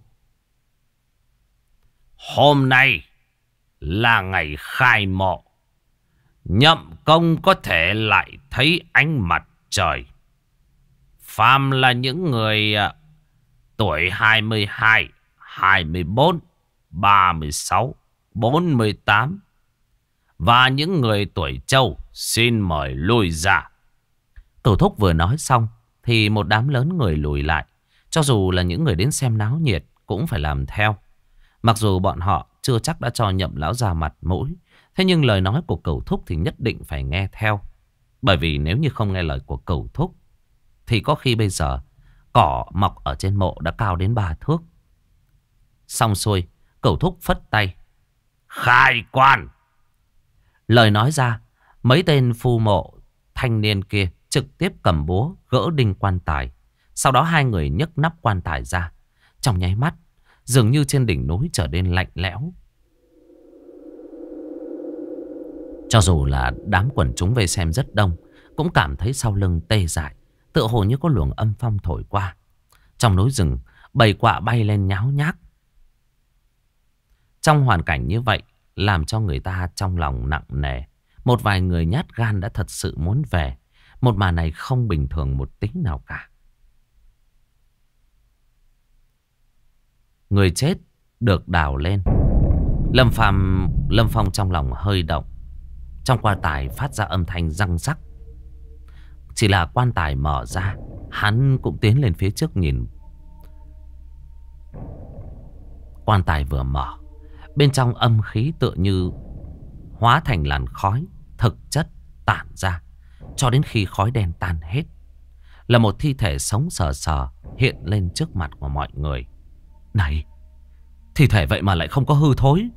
Hôm nay là ngày khai mộ. Nhậm công có thể lại thấy ánh mặt trời. Phàm là những người tuổi 22, 24, 36, 48 và những người tuổi trâu xin mời lui ra. Cẩu Thúc vừa nói xong thì một đám lớn người lùi lại. Cho dù là những người đến xem náo nhiệt cũng phải làm theo. Mặc dù bọn họ chưa chắc đã cho Nhậm lão già mặt mũi, thế nhưng lời nói của Cẩu Thúc thì nhất định phải nghe theo. Bởi vì nếu như không nghe lời của Cẩu Thúc thì có khi bây giờ cỏ mọc ở trên mộ đã cao đến 3 thước. Xong xuôi, Cẩu Thúc phất tay. Khai quan! Lời nói ra, mấy tên phu mộ thanh niên kia trực tiếp cầm búa gỡ đinh quan tài. Sau đó hai người nhấc nắp quan tài ra. Trong nháy mắt, dường như trên đỉnh núi trở nên lạnh lẽo. Cho dù là đám quần chúng vây xem rất đông, cũng cảm thấy sau lưng tê dại, tựa hồ như có luồng âm phong thổi qua. Trong núi rừng, bầy quạ bay lên nháo nhác. Trong hoàn cảnh như vậy, làm cho người ta trong lòng nặng nề. Một vài người nhát gan đã thật sự muốn về. Một màn này không bình thường một tí nào cả. Người chết được đào lên. Lâm Phong trong lòng hơi động. Trong quan tài phát ra âm thanh răng rắc. Chỉ là quan tài mở ra, hắn cũng tiến lên phía trước nhìn. Quan tài vừa mở, bên trong âm khí tựa như hóa thành làn khói, thực chất tản ra. Cho đến khi khói đen tan hết, là một thi thể sống sờ sờ hiện lên trước mặt của mọi người. Này, thi thể vậy mà lại không có hư thối.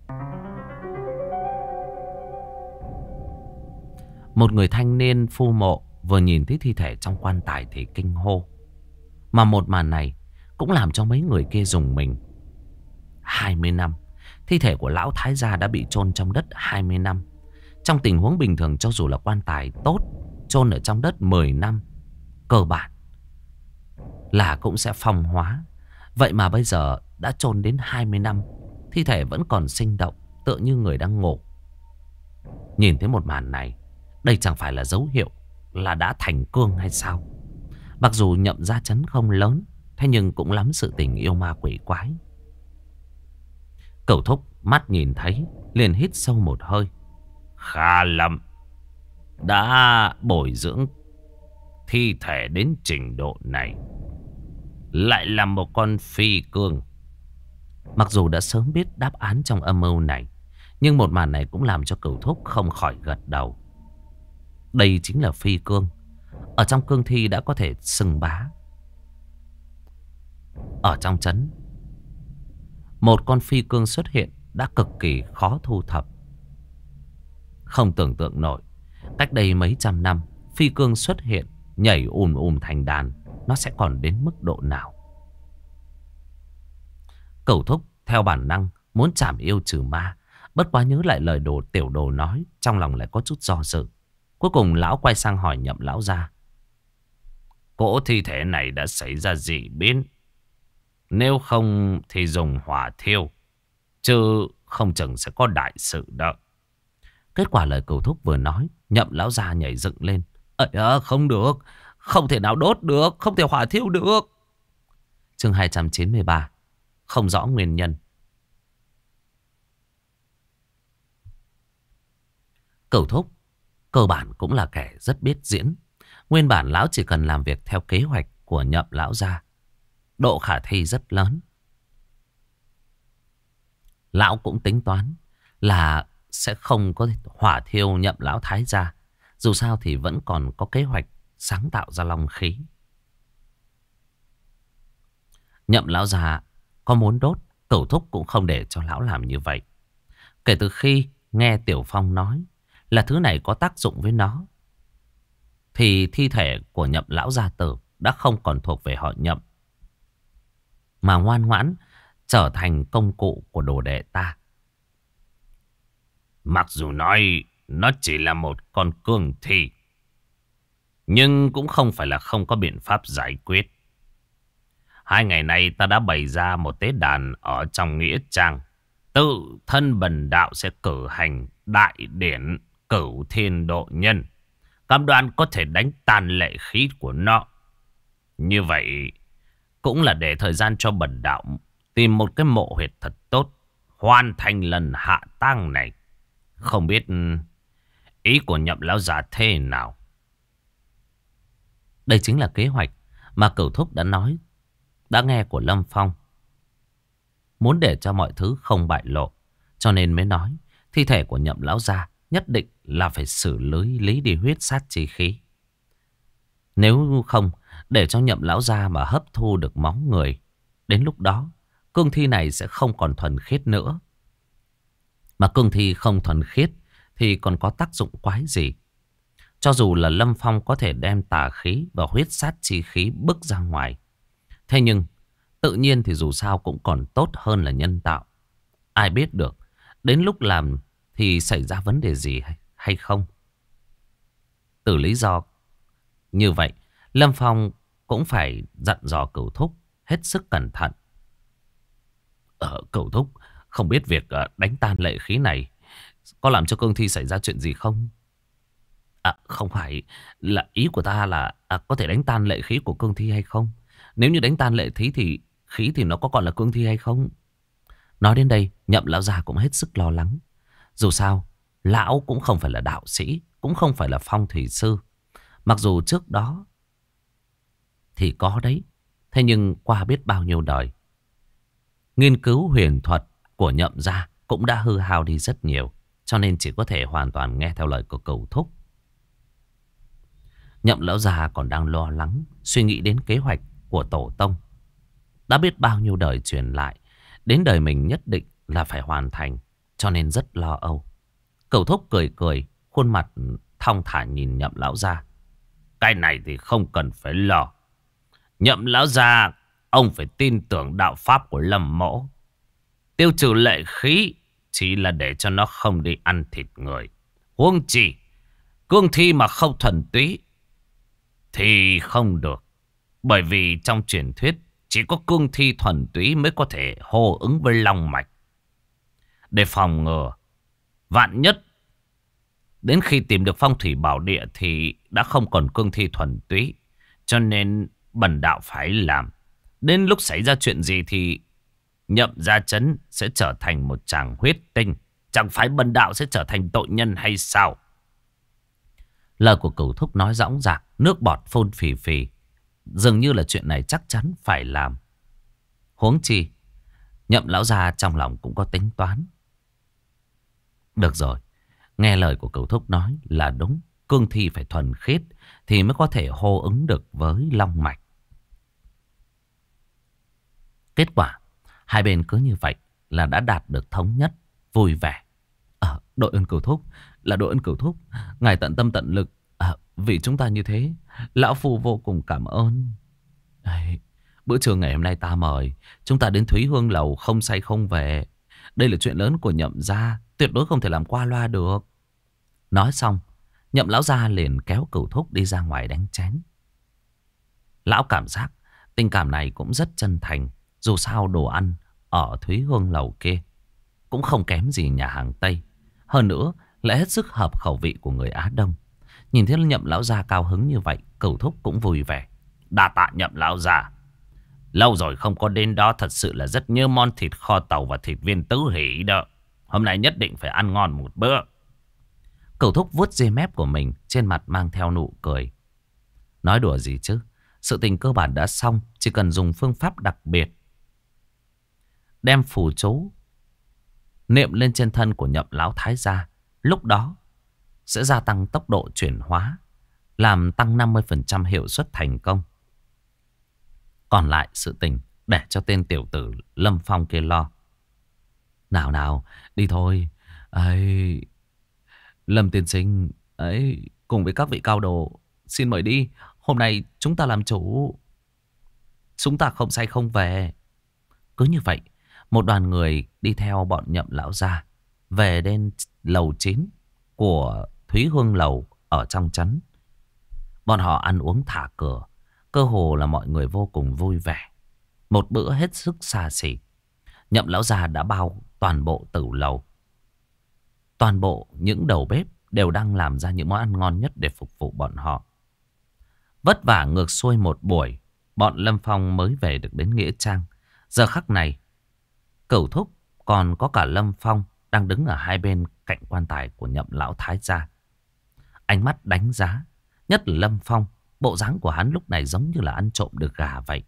Một người thanh niên phu mộ vừa nhìn thấy thi thể trong quan tài thì kinh hô. Mà một màn này cũng làm cho mấy người kia rùng mình. 20 năm, thi thể của lão thái gia đã bị chôn trong đất 20 năm. Trong tình huống bình thường, cho dù là quan tài tốt, chôn ở trong đất 10 năm, cơ bản là cũng sẽ phong hóa. Vậy mà bây giờ đã chôn đến 20 năm, thi thể vẫn còn sinh động, tựa như người đang ngủ. Nhìn thấy một màn này, đây chẳng phải là dấu hiệu là đã thành cương hay sao? Mặc dù Nhậm gia chấn không lớn, thế nhưng cũng lắm sự tình yêu ma quỷ quái. Cẩu Thúc mắt nhìn thấy, liền hít sâu một hơi. Khá lắm, đã bồi dưỡng thi thể đến trình độ này, lại là một con phi cương. Mặc dù đã sớm biết đáp án trong âm mưu này, nhưng một màn này cũng làm cho Cẩu Thúc không khỏi gật đầu. Đây chính là phi cương. Ở trong cương thi đã có thể xưng bá. Ở trong trấn, một con phi cương xuất hiện đã cực kỳ khó thu thập. Không tưởng tượng nổi, cách đây mấy trăm năm, phi cương xuất hiện, nhảy thành đàn, nó sẽ còn đến mức độ nào? Cẩu Thúc theo bản năng muốn trảm yêu trừ ma, bất quá nhớ lại lời tiểu đồ nói, trong lòng lại có chút do dự. Cuối cùng lão quay sang hỏi Nhậm lão gia. Cỗ thi thể này đã xảy ra dị biến, nếu không thì dùng hỏa thiêu, chứ không chừng sẽ có đại sự đó. Kết quả lời Cẩu Thúc vừa nói, Nhậm lão gia nhảy dựng lên. Không được, không thể nào đốt được, không thể hỏa thiêu được. Chương 293, không rõ nguyên nhân. Cẩu Thúc cơ bản cũng là kẻ rất biết diễn. Nguyên bản lão chỉ cần làm việc theo kế hoạch của Nhậm lão gia, độ khả thi rất lớn. Lão cũng tính toán là sẽ không có hỏa thiêu Nhậm lão thái gia. Dù sao thì vẫn còn có kế hoạch sáng tạo ra long khí. Nhậm lão già có muốn đốt, Cẩu Thúc cũng không để cho lão làm như vậy. Kể từ khi nghe Tiểu Phong nói là thứ này có tác dụng với nó, thì thi thể của Nhậm lão gia tử đã không còn thuộc về họ Nhậm, mà ngoan ngoãn trở thành công cụ của đồ đệ ta. Mặc dù nói nó chỉ là một con cương thi, nhưng cũng không phải là không có biện pháp giải quyết. 2 ngày nay ta đã bày ra một tế đàn ở trong nghĩa trang. Tự thân bần đạo sẽ cử hành đại điển cửu thiên độ nhân, cam đoan có thể đánh tan lệ khí của nó. Như vậy cũng là để thời gian cho bần đạo tìm một cái mộ huyệt thật tốt, hoàn thành lần hạ tang này. Không biết ý của Nhậm lão già thế nào? Đây chính là kế hoạch mà Cửu Thúc đã nghe của Lâm Phong. Muốn để cho mọi thứ không bại lộ, cho nên mới nói thi thể của Nhậm lão gia nhất định là phải xử lý đi huyết sát chi khí. Nếu không để cho Nhậm lão gia mà hấp thu được máu người, đến lúc đó cương thi này sẽ không còn thuần khiết nữa. Mà cương thi không thuần khiết thì còn có tác dụng quái gì? Cho dù là Lâm Phong có thể đem tà khí và huyết sát chi khí bức ra ngoài, thế nhưng tự nhiên thì dù sao cũng còn tốt hơn là nhân tạo. Ai biết được đến lúc làm thì xảy ra vấn đề gì hay không? Từ lý do như vậy, Lâm Phong cũng phải dặn dò Cửu Thúc hết sức cẩn thận. Cửu Thúc, không biết việc đánh tan lệ khí này có làm cho cương thi xảy ra chuyện gì không? Không phải, là ý của ta là có thể đánh tan lệ khí của cương thi hay không? Nếu như đánh tan lệ khí thì nó có còn là cương thi hay không? Nói đến đây, Nhậm lão già cũng hết sức lo lắng. Dù sao, lão cũng không phải là đạo sĩ, cũng không phải là phong thủy sư. Mặc dù trước đó thì có đấy, thế nhưng qua biết bao nhiêu đời, nghiên cứu huyền thuật của Nhậm gia cũng đã hư hao đi rất nhiều, cho nên chỉ có thể hoàn toàn nghe theo lời của Cửu Thúc. Nhậm lão già còn đang lo lắng, suy nghĩ đến kế hoạch của tổ tông. Đã biết bao nhiêu đời truyền lại, đến đời mình nhất định là phải hoàn thành, cho nên rất lo âu. Cửu Thúc cười cười, khuôn mặt thong thả nhìn Nhậm lão già. Cái này thì không cần phải lo. Nhậm lão già, ông phải tin tưởng đạo pháp của Lâm mỗ. Tiêu trừ lệ khí chỉ là để cho nó không đi ăn thịt người. Huống chi cương thi mà không thuần túy thì không được. Bởi vì trong truyền thuyết chỉ có cương thi thuần túy mới có thể hô ứng với long mạch. Để phòng ngừa vạn nhất đến khi tìm được phong thủy bảo địa thì đã không còn cương thi thuần túy. Cho nên bần đạo phải làm. Đến lúc xảy ra chuyện gì thì Nhậm gia trấn sẽ trở thành một tràng huyết tinh. Chẳng phải bần đạo sẽ trở thành tội nhân hay sao? Lời của Cửu Thúc nói dõng dạc, nước bọt phun phì phì. Dường như là chuyện này chắc chắn phải làm. Huống chi Nhậm lão già trong lòng cũng có tính toán. Được rồi, nghe lời của Cửu Thúc nói là đúng. Cương thi phải thuần khiết thì mới có thể hô ứng được với long mạch. Kết quả hai bên cứ như vậy là đã đạt được thống nhất, vui vẻ. Đội ơn Cửu Thúc, là đội ơn Cửu Thúc, ngài tận tâm tận lực vì chúng ta như thế, lão phu vô cùng cảm ơn. Bữa trưa ngày hôm nay ta mời chúng ta đến Thúy Hương Lầu, không say không về. Đây là chuyện lớn của Nhậm gia, tuyệt đối không thể làm qua loa được. Nói xong, Nhậm lão gia liền kéo Cửu Thúc đi ra ngoài đánh chén. Lão cảm giác tình cảm này cũng rất chân thành. Dù sao đồ ăn ở Thúy Hương Lầu kia cũng không kém gì nhà hàng Tây. Hơn nữa lại hết sức hợp khẩu vị của người Á Đông. Nhìn thấy Nhậm lão gia cao hứng như vậy, Cửu Thúc cũng vui vẻ. Đa tạ Nhậm lão gia. Lâu rồi không có đến đó, thật sự là rất nhớ món thịt kho tàu và thịt viên tứ hỷ đó. Hôm nay nhất định phải ăn ngon một bữa. Cửu Thúc vuốt ria mép của mình, trên mặt mang theo nụ cười. Nói đùa gì chứ, sự tình cơ bản đã xong, chỉ cần dùng phương pháp đặc biệt đem phù chú niệm lên trên thân của Nhậm lão thái gia, lúc đó sẽ gia tăng tốc độ chuyển hóa, làm tăng 50% hiệu suất thành công. Còn lại sự tình để cho tên tiểu tử Lâm Phong kia lo. Nào nào, đi thôi. Lâm tiên sinh cùng với các vị cao đồ, xin mời đi. Hôm nay chúng ta làm chủ, chúng ta không say không về. Cứ như vậy Một đoàn người đi theo bọn Nhậm lão gia về đến lầu 9 của Thúy Hương lầu ở trong trấn. Bọn họ ăn uống thả cửa, cơ hồ là mọi người vô cùng vui vẻ. Một bữa hết sức xa xỉ. Nhậm lão gia đã bao toàn bộ tử lầu. Toàn bộ những đầu bếp đều đang làm ra những món ăn ngon nhất để phục vụ bọn họ. Vất vả ngược xuôi một buổi, bọn Lâm Phong mới về được đến Nghĩa Trang. Giờ khắc này, Cửu Thúc còn có cả Lâm Phong đang đứng ở hai bên cạnh quan tài của Nhậm lão thái gia. Ánh mắt đánh giá, nhất là Lâm Phong, bộ dáng của hắn lúc này giống như là ăn trộm được gà vậy.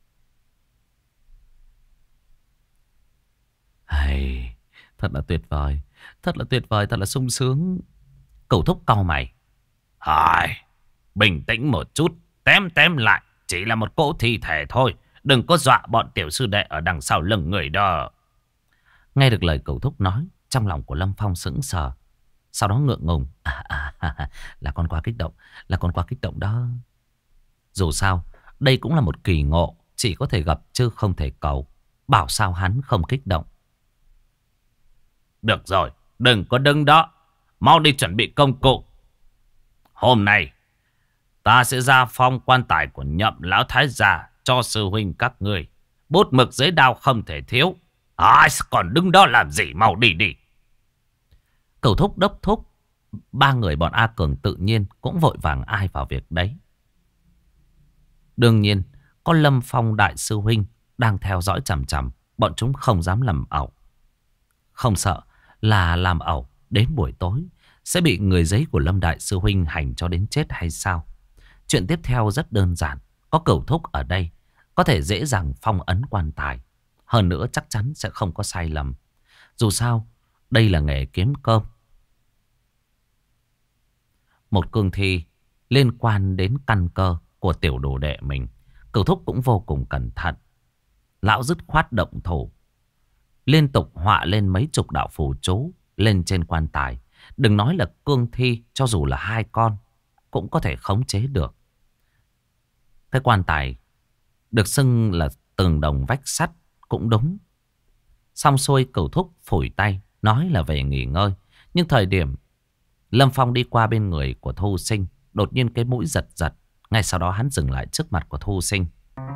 Hay, thật là tuyệt vời, thật là tuyệt vời, thật là sung sướng. Cửu Thúc cau mày. Hài, bình tĩnh một chút, tém lại, chỉ là một cỗ thi thể thôi. Đừng có dọa bọn tiểu sư đệ ở đằng sau lưng người đó. Nghe được lời Cửu Thúc nói, trong lòng của Lâm Phong sững sờ. Sau đó ngượng ngùng. Là con quá kích động, là con quá kích động đó. Dù sao, đây cũng là một kỳ ngộ, chỉ có thể gặp chứ không thể cầu. Bảo sao hắn không kích động. Được rồi, đừng có đứng đó. Mau đi chuẩn bị công cụ. Hôm nay, ta sẽ ra phong quan tài của Nhậm lão thái gia cho sư huynh các người. Bút mực giấy đao không thể thiếu. Ai còn đứng đó làm gì, mau đi đi. Cửu Thúc đốc thúc. Ba người bọn A Cường tự nhiên cũng vội vàng ai vào việc đấy. Đương nhiên, có Lâm Phong đại sư huynh đang theo dõi chằm chằm. Bọn chúng không dám làm ẩu. Không sợ là làm ẩu đến buổi tối sẽ bị người giấy của Lâm đại sư huynh hành cho đến chết hay sao? Chuyện tiếp theo rất đơn giản. Có Cửu Thúc ở đây, có thể dễ dàng phong ấn quan tài. Hơn nữa chắc chắn sẽ không có sai lầm. Dù sao, đây là nghề kiếm cơm. Một cương thi liên quan đến căn cơ của tiểu đồ đệ mình. Cửu Thúc cũng vô cùng cẩn thận. Lão dứt khoát động thủ, liên tục họa lên mấy chục đạo phù chú lên trên quan tài. Đừng nói là cương thi, cho dù là hai con cũng có thể khống chế được. Cái quan tài được xưng là tường đồng vách sắt cũng đúng. Xong xuôi, Cửu Thúc phủi tay nói là về nghỉ ngơi. Nhưng thời điểm Lâm Phong đi qua bên người của Thu Sinh, đột nhiên cái mũi giật giật. Ngay sau đó hắn dừng lại trước mặt của Thu Sinh.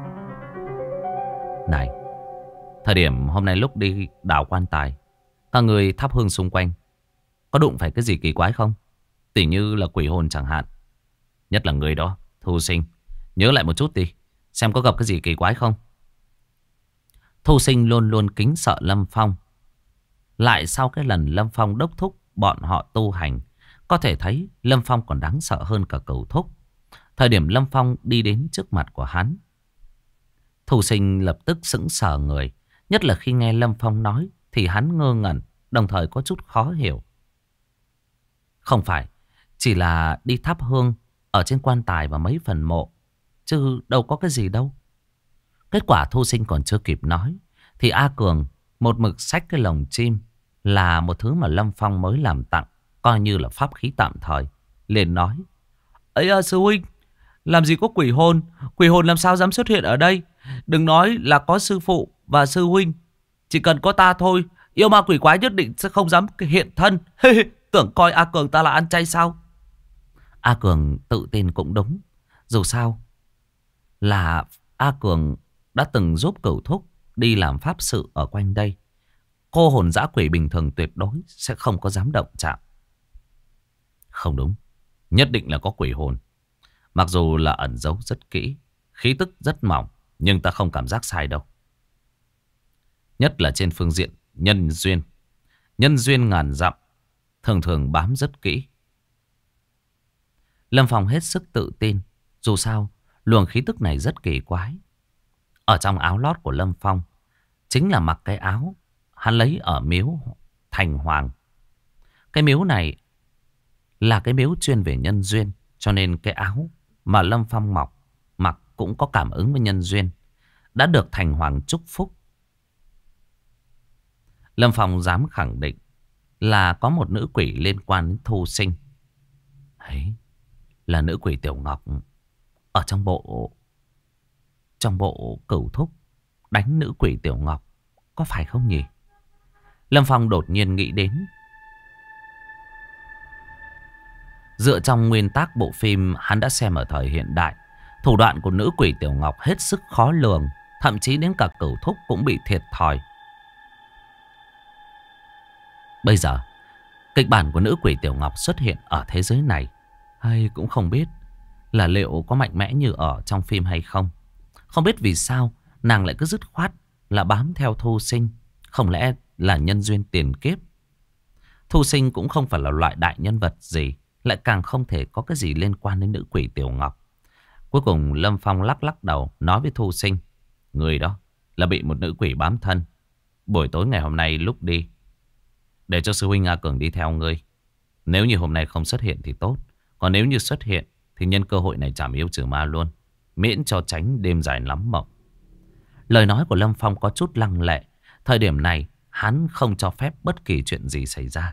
Này, thời điểm hôm nay lúc đi đào quan tài, các người thắp hương xung quanh có đụng phải cái gì kỳ quái không? Tỉ như là quỷ hồn chẳng hạn. Nhất là người đó, Thu Sinh, nhớ lại một chút đi, xem có gặp cái gì kỳ quái không. Thu Sinh luôn luôn kính sợ Lâm Phong. Lại sau cái lần Lâm Phong đốc thúc bọn họ tu hành, có thể thấy Lâm Phong còn đáng sợ hơn cả Cửu Thúc. Thời điểm Lâm Phong đi đến trước mặt của hắn, Thu Sinh lập tức sững sờ người. Nhất là khi nghe Lâm Phong nói thì hắn ngơ ngẩn, đồng thời có chút khó hiểu. Không phải chỉ là đi thắp hương ở trên quan tài và mấy phần mộ, chứ đâu có cái gì đâu. Kết quả Thu Sinh còn chưa kịp nói thì A Cường một mực xách cái lồng chim, là một thứ mà Lâm Phong mới làm tặng, coi như là pháp khí tạm thời, liền nói: ấy à, sư huynh, làm gì có quỷ hồn. Quỷ hồn làm sao dám xuất hiện ở đây. Đừng nói là có sư phụ và sư huynh, chỉ cần có ta thôi, yêu ma quỷ quái nhất định sẽ không dám hiện thân. Tưởng coi A Cường ta là ăn chay sao? A Cường tự tin cũng đúng. Dù sao là A Cường đã từng giúp Cửu Thúc đi làm pháp sự ở quanh đây. Cô hồn dã quỷ bình thường tuyệt đối sẽ không có dám động chạm. Không đúng, nhất định là có quỷ hồn. Mặc dù là ẩn giấu rất kỹ, khí tức rất mỏng, nhưng ta không cảm giác sai đâu. Nhất là trên phương diện nhân duyên. Nhân duyên ngàn dặm thường thường bám rất kỹ. Lâm Phong hết sức tự tin. Dù sao, luồng khí tức này rất kỳ quái. Ở trong áo lót của Lâm Phong chính là mặc cái áo hắn lấy ở miếu Thành Hoàng. Cái miếu này là cái miếu chuyên về nhân duyên, cho nên cái áo mà Lâm Phong mặc cũng có cảm ứng với nhân duyên, đã được Thành Hoàng chúc phúc. Lâm Phong dám khẳng định là có một nữ quỷ liên quan đến Thu Sinh. Ấy là nữ quỷ Tiểu Ngọc ở trong bộ Cửu Thúc đánh nữ quỷ Tiểu Ngọc có phải không nhỉ? Lâm Phong đột nhiên nghĩ đến. Dựa trong nguyên tắc bộ phim hắn đã xem ở thời hiện đại, thủ đoạn của nữ quỷ Tiểu Ngọc hết sức khó lường. Thậm chí đến cả Cửu Thúc cũng bị thiệt thòi. Bây giờ kịch bản của nữ quỷ Tiểu Ngọc xuất hiện ở thế giới này, hay cũng không biết là liệu có mạnh mẽ như ở trong phim hay không. Không biết vì sao nàng lại cứ dứt khoát là bám theo Thu Sinh. Không lẽ là nhân duyên tiền kiếp? Thu Sinh cũng không phải là loại đại nhân vật gì, lại càng không thể có cái gì liên quan đến nữ quỷ Tiểu Ngọc. Cuối cùng Lâm Phong lắc lắc đầu nói với Thu Sinh, người đó là bị một nữ quỷ bám thân. Buổi tối ngày hôm nay lúc đi, để cho sư huynh A Cường đi theo ngươi. Nếu như hôm nay không xuất hiện thì tốt, còn nếu như xuất hiện thì nhân cơ hội này trảm yêu trừ ma luôn, miễn cho tránh đêm dài lắm mộng. Lời nói của Lâm Phong có chút lăng lệ. Thời điểm này hắn không cho phép bất kỳ chuyện gì xảy ra.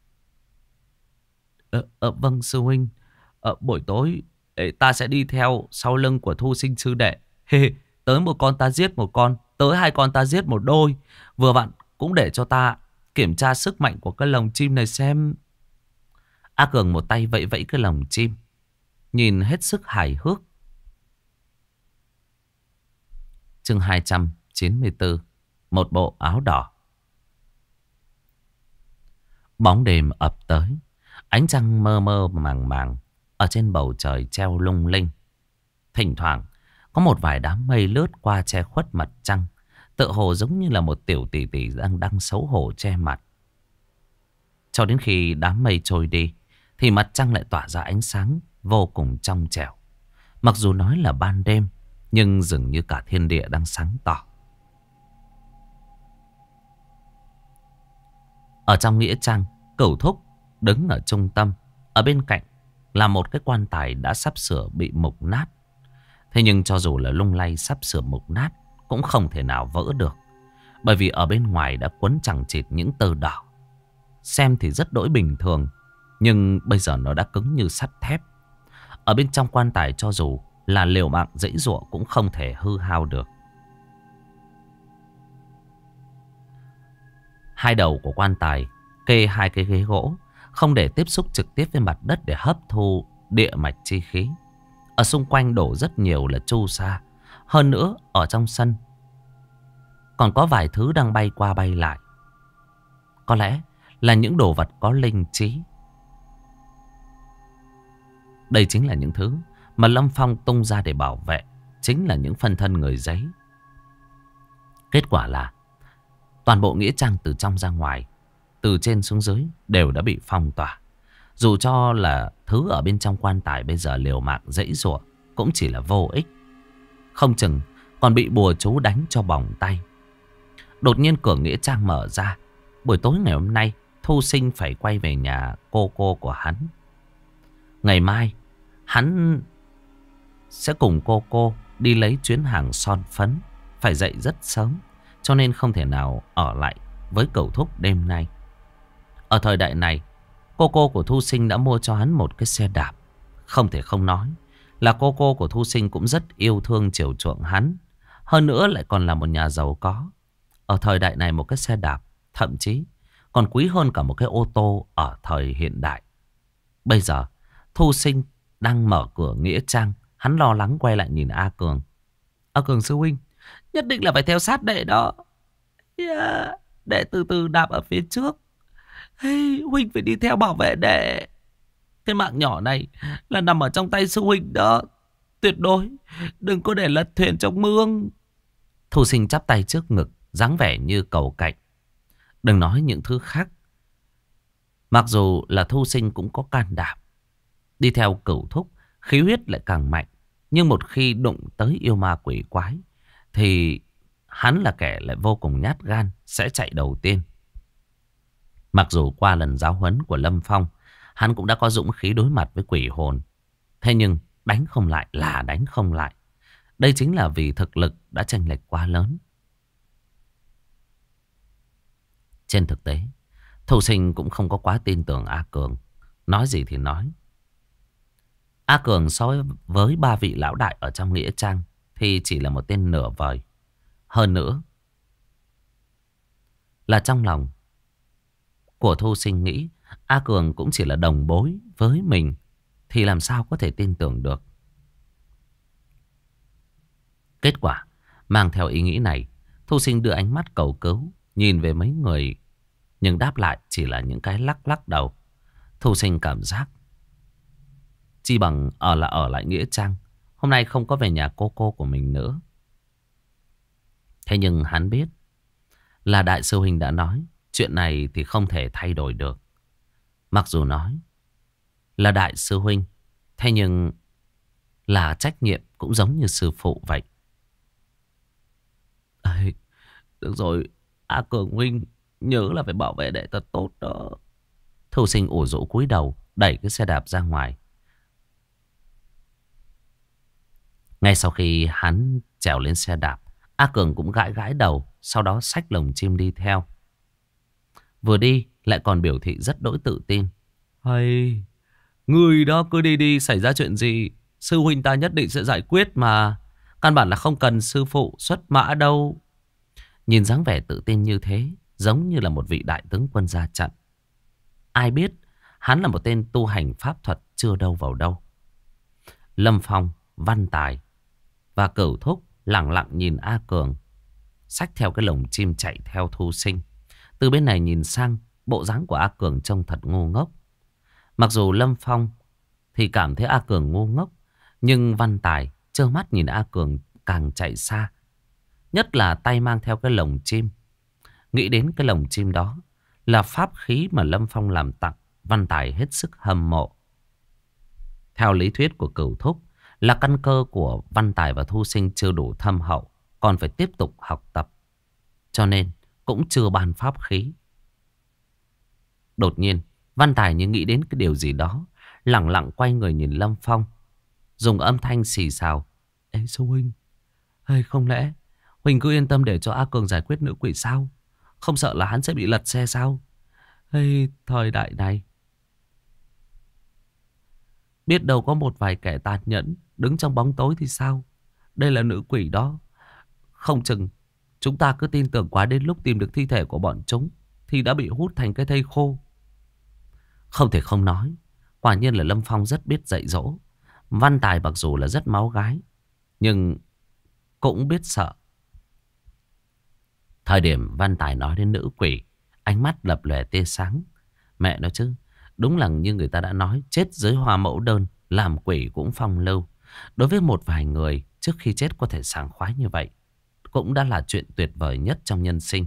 Vâng sư huynh, buổi tối ta sẽ đi theo sau lưng của Thu Sinh sư đệ. Tới một con ta giết một con, tới hai con ta giết một đôi. Vừa vặn cũng để cho ta kiểm tra sức mạnh của cái lồng chim này xem. A Cường một tay vẫy vẫy cái lồng chim, nhìn hết sức hài hước. Chương 294. Một bộ áo đỏ. Bóng đêm ập tới, ánh trăng mơ mơ màng màng ở trên bầu trời treo lung linh. Thỉnh thoảng có một vài đám mây lướt qua che khuất mặt trăng, tựa hồ giống như là một tiểu tỷ tỷ đang xấu hổ che mặt. Cho đến khi đám mây trôi đi thì mặt trăng lại tỏa ra ánh sáng vô cùng trong trẻo. Mặc dù nói là ban đêm, nhưng dường như cả thiên địa đang sáng tỏ. Ở trong nghĩa trang, Cửu Thúc đứng ở trung tâm. Ở bên cạnh là một cái quan tài đã sắp sửa bị mục nát. Thế nhưng cho dù là lung lay sắp sửa mục nát cũng không thể nào vỡ được, bởi vì ở bên ngoài đã quấn chằng chịt những tơ đỏ. Xem thì rất đỗi bình thường, nhưng bây giờ nó đã cứng như sắt thép. Ở bên trong quan tài cho dù là liều mạng giãy giụa cũng không thể hư hao được. Hai đầu của quan tài kê hai cái ghế gỗ, không để tiếp xúc trực tiếp với mặt đất để hấp thu địa mạch chi khí. Ở xung quanh đổ rất nhiều là chu sa. Hơn nữa ở trong sân còn có vài thứ đang bay qua bay lại. Có lẽ là những đồ vật có linh trí. Đây chính là những thứ mà Lâm Phong tung ra để bảo vệ, chính là những phân thân người giấy. Kết quả là toàn bộ nghĩa trang từ trong ra ngoài, từ trên xuống dưới đều đã bị phong tỏa. Dù cho là thứ ở bên trong quan tài bây giờ liều mạng giãy giụa cũng chỉ là vô ích. Không chừng còn bị bùa chú đánh cho bỏng tay. Đột nhiên cửa nghĩa trang mở ra. Buổi tối ngày hôm nay Thu Sinh phải quay về nhà cô của hắn. Ngày mai hắn sẽ cùng cô đi lấy chuyến hàng son phấn. Phải dậy rất sớm, cho nên không thể nào ở lại với Cửu Thúc đêm nay. Ở thời đại này, cô của Thu Sinh đã mua cho hắn một cái xe đạp. Không thể không nói là cô của Thu Sinh cũng rất yêu thương chiều chuộng hắn. Hơn nữa lại còn là một nhà giàu có. Ở thời đại này một cái xe đạp thậm chí còn quý hơn cả một cái ô tô ở thời hiện đại. Bây giờ Thu Sinh đang mở cửa nghĩa trang. Hắn lo lắng quay lại nhìn A Cường. A Cường sư huynh, nhất định là phải theo sát đệ đó. Đệ từ từ đạp ở phía trước. Hey, huynh phải đi theo bảo vệ đệ. Cái mạng nhỏ này là nằm ở trong tay sư huynh đó. Tuyệt đối đừng có để lật thuyền trong mương. Thu Sinh chắp tay trước ngực, dáng vẻ như cầu cạnh. Đừng nói những thứ khác. Mặc dù là Thu Sinh cũng có can đảm, đi theo Cửu Thúc, khí huyết lại càng mạnh. Nhưng một khi đụng tới yêu ma quỷ quái thì hắn là kẻ lại vô cùng nhát gan, sẽ chạy đầu tiên. Mặc dù qua lần giáo huấn của Lâm Phong, hắn cũng đã có dũng khí đối mặt với quỷ hồn. Thế nhưng đánh không lại là đánh không lại. Đây chính là vì thực lực đã chênh lệch quá lớn. Trên thực tế, Thu Sinh cũng không có quá tin tưởng A Cường. Nói gì thì nói, A Cường so với ba vị lão đại ở trong nghĩa trang thì chỉ là một tên nửa vời. Hơn nữa, là trong lòng của Thu Sinh nghĩ A Cường cũng chỉ là đồng bối với mình, thì làm sao có thể tin tưởng được. Kết quả mang theo ý nghĩ này, Thu Sinh đưa ánh mắt cầu cứu nhìn về mấy người, nhưng đáp lại chỉ là những cái lắc lắc đầu. Thu Sinh cảm giác chi bằng ở lại Nghĩa Trang, hôm nay không có về nhà cô của mình nữa. Thế nhưng hắn biết là Đại sư huynh đã nói, chuyện này thì không thể thay đổi được. Mặc dù nói là Đại sư huynh, thế nhưng là trách nhiệm cũng giống như sư phụ vậy. Ê, được rồi, A Cường huynh nhớ là phải bảo vệ đệ thật tốt đó. Thu Sinh ủ rũ cúi đầu đẩy cái xe đạp ra ngoài. Ngay sau khi hắn trèo lên xe đạp, A Cường cũng gãi gãi đầu, sau đó xách lồng chim đi theo. Vừa đi lại còn biểu thị rất đỗi tự tin. Hay, người đó cứ đi đi, xảy ra chuyện gì sư huynh ta nhất định sẽ giải quyết mà. Căn bản là không cần sư phụ xuất mã đâu. Nhìn dáng vẻ tự tin như thế, giống như là một vị đại tướng quân ra trận. Ai biết hắn là một tên tu hành pháp thuật chưa đâu vào đâu. Lâm Phong, Văn Tài và Cửu Thúc lẳng lặng nhìn A Cường xách theo cái lồng chim chạy theo Thu Sinh. Từ bên này nhìn sang, bộ dáng của A Cường trông thật ngu ngốc. Mặc dù Lâm Phong thì cảm thấy A Cường ngu ngốc, nhưng Văn Tài trơ mắt nhìn A Cường càng chạy xa. Nhất là tay mang theo cái lồng chim. Nghĩ đến cái lồng chim đó là pháp khí mà Lâm Phong làm tặng, Văn Tài hết sức hâm mộ. Theo lý thuyết của Cửu Thúc là căn cơ của Văn Tài và Thu Sinh chưa đủ thâm hậu, còn phải tiếp tục học tập, cho nên cũng chưa ban pháp khí. Đột nhiên Văn Tài như nghĩ đến cái điều gì đó, lẳng lặng quay người nhìn Lâm Phong, dùng âm thanh xì xào. Ê sư huynh, hay không lẽ huynh cứ yên tâm để cho A Cường giải quyết nữ quỷ sao? Không sợ là hắn sẽ bị lật xe sao? Hay thời đại này, biết đâu có một vài kẻ tàn nhẫn đứng trong bóng tối thì sao? Đây là nữ quỷ đó. Không chừng chúng ta cứ tin tưởng quá, đến lúc tìm được thi thể của bọn chúng thì đã bị hút thành cái thây khô. Không thể không nói, quả nhiên là Lâm Phong rất biết dạy dỗ. Văn Tài mặc dù là rất máu gái, nhưng cũng biết sợ. Thời điểm Văn Tài nói đến nữ quỷ, ánh mắt lập lòe tia sáng. Mẹ nói chứ, đúng là như người ta đã nói, chết dưới hoa mẫu đơn, làm quỷ cũng phong lưu. Đối với một vài người, trước khi chết có thể sảng khoái như vậy cũng đã là chuyện tuyệt vời nhất trong nhân sinh.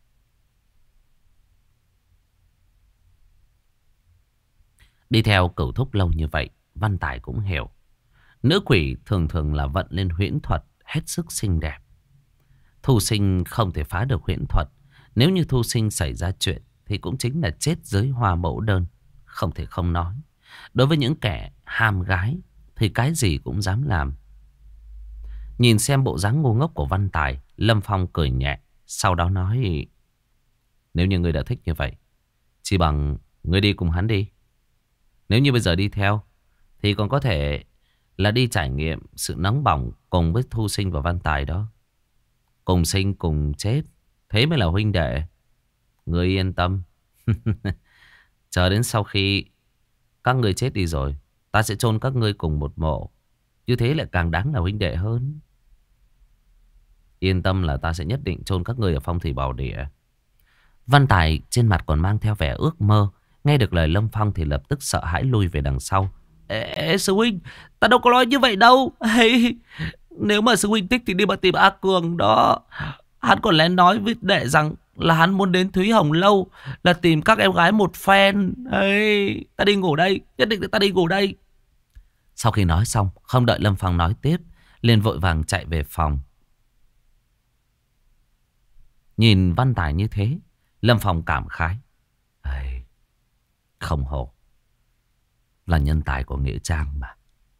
Đi theo Cửu Thúc lâu như vậy, Văn Tài cũng hiểu. Nữ quỷ thường thường là vận lên huyễn thuật hết sức xinh đẹp. Thu Sinh không thể phá được huyễn thuật. Nếu như Thu Sinh xảy ra chuyện thì cũng chính là chết dưới hoa mẫu đơn. Không thể không nói, đối với những kẻ ham gái thì cái gì cũng dám làm. Nhìn xem bộ dáng ngu ngốc của Văn Tài, Lâm Phong cười nhẹ, sau đó nói: nếu như ngươi đã thích như vậy, chỉ bằng ngươi đi cùng hắn đi. Nếu như bây giờ đi theo thì còn có thể là đi trải nghiệm sự nóng bỏng cùng với Thu Sinh và Văn Tài đó. Cùng sinh cùng chết, thế mới là huynh đệ. Ngươi yên tâm. Chờ đến sau khi các ngươi chết đi rồi, ta sẽ chôn các ngươi cùng một mộ. Như thế lại càng đáng là huynh đệ hơn. Yên tâm là ta sẽ nhất định chôn các ngươi ở phong thủy bảo địa. Văn Tài trên mặt còn mang theo vẻ ước mơ. Nghe được lời Lâm Phong thì lập tức sợ hãi lui về đằng sau. Ê sư huynh, ta đâu có nói như vậy đâu. Hey, nếu mà sư huynh thích thì đi mà tìm A Cường đó. Hắn còn lén nói với đệ rằng là hắn muốn đến Thúy Hồng Lâu, là tìm các em gái một phen. Hey, ta đi ngủ đây, nhất định là ta đi ngủ đây. Sau khi nói xong, không đợi Lâm Phong nói tiếp, liền vội vàng chạy về phòng. Nhìn Văn Tài như thế, Lâm Phong cảm khái. Không hổ là nhân tài của Nghĩa Trang mà.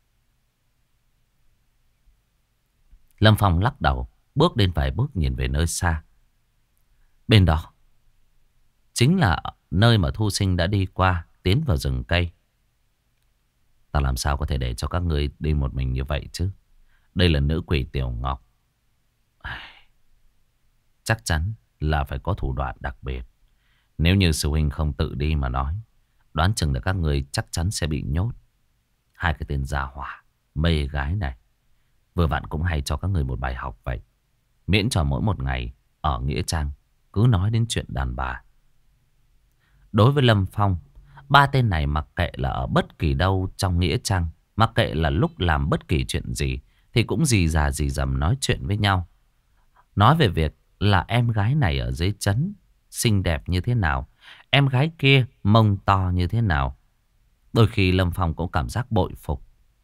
Lâm Phong lắc đầu, bước đến vài bước nhìn về nơi xa. Bên đó chính là nơi mà Thu Sinh đã đi qua, tiến vào rừng cây. Ta làm sao có thể để cho các ngươi đi một mình như vậy chứ? Đây là nữ quỷ Tiểu Ngọc, chắc chắn là phải có thủ đoạn đặc biệt. Nếu như sư huynh không tự đi mà nói, đoán chừng là các người chắc chắn sẽ bị nhốt. Hai cái tên gia hỏa mê gái này vừa vặn cũng hay cho các người một bài học vậy. Miễn cho mỗi một ngày ở Nghĩa Trang cứ nói đến chuyện đàn bà. Đối với Lâm Phong, ba tên này mặc kệ là ở bất kỳ đâu trong Nghĩa Trang, mặc kệ là lúc làm bất kỳ chuyện gì, thì cũng rì rà rì rầm nói chuyện với nhau. Nói về việc là em gái này ở dưới trấn xinh đẹp như thế nào, em gái kia mông to như thế nào. Đôi khi Lâm Phong cũng cảm giác bội phục.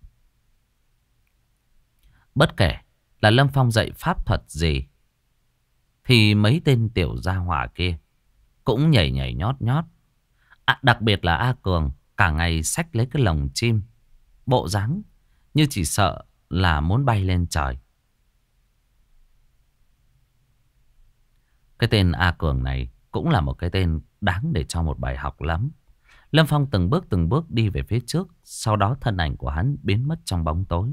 Bất kể là Lâm Phong dạy pháp thuật gì, thì mấy tên tiểu gia hỏa kia cũng nhảy nhảy nhót nhót. Đặc biệt là A Cường, cả ngày xách lấy cái lồng chim, bộ dáng như chỉ sợ là muốn bay lên trời. Cái tên A Cường này cũng là một cái tên đáng để cho một bài học lắm. Lâm Phong từng bước đi về phía trước. Sau đó thân ảnh của hắn biến mất trong bóng tối.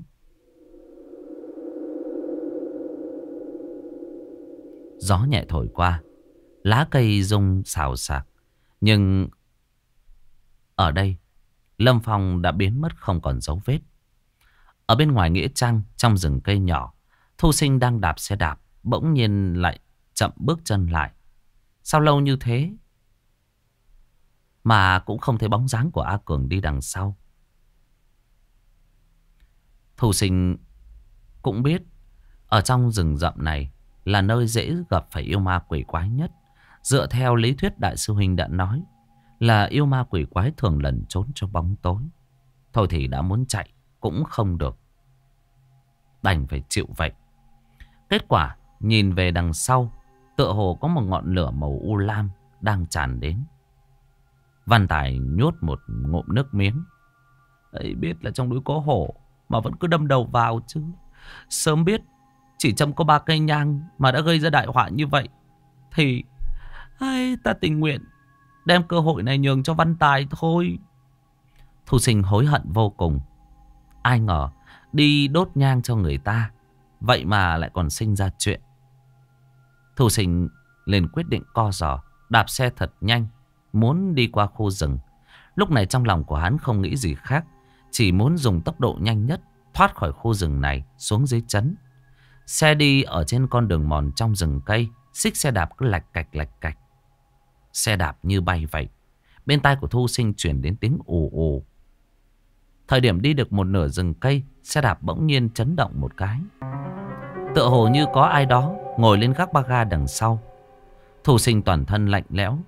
Gió nhẹ thổi qua, lá cây rung xào xạc. Nhưng ở đây Lâm Phong đã biến mất không còn dấu vết. Ở bên ngoài nghĩa trang, trong rừng cây nhỏ, Thu Sinh đang đạp xe đạp, bỗng nhiên lại chậm bước chân lại. Sao lâu như thế mà cũng không thấy bóng dáng của A Cường đi đằng sau. Thu Sinh cũng biết ở trong rừng rậm này là nơi dễ gặp phải yêu ma quỷ quái nhất. Dựa theo lý thuyết đại sư huynh đã nói là yêu ma quỷ quái thường lẩn trốn trong bóng tối. Thôi thì đã muốn chạy cũng không được, đành phải chịu vậy. Kết quả nhìn về đằng sau, tựa hồ có một ngọn lửa màu u lam đang tràn đến. Văn Tài nhốt một ngụm nước miếng. Ấy, biết là trong núi có hổ mà vẫn cứ đâm đầu vào chứ. Sớm biết chỉ châm có 3 cây nhang mà đã gây ra đại họa như vậy, thì ta tình nguyện đem cơ hội này nhường cho Văn Tài thôi. Thu Sinh hối hận vô cùng. Ai ngờ đi đốt nhang cho người ta, vậy mà lại còn sinh ra chuyện. Thu Sinh liền quyết định co giò, đạp xe thật nhanh, muốn đi qua khu rừng. Lúc này trong lòng của hắn không nghĩ gì khác, chỉ muốn dùng tốc độ nhanh nhất thoát khỏi khu rừng này xuống dưới trấn. Xe đi ở trên con đường mòn trong rừng cây, xích xe đạp cứ lạch cạch. Xe đạp như bay vậy. Bên tai của Thu Sinh chuyển đến tiếng ù ù. Thời điểm đi được một nửa rừng cây, xe đạp bỗng nhiên chấn động một cái. Tựa hồ như có ai đó ngồi lên gác ba ga đằng sau. Thu Sinh toàn thân lạnh lẽo.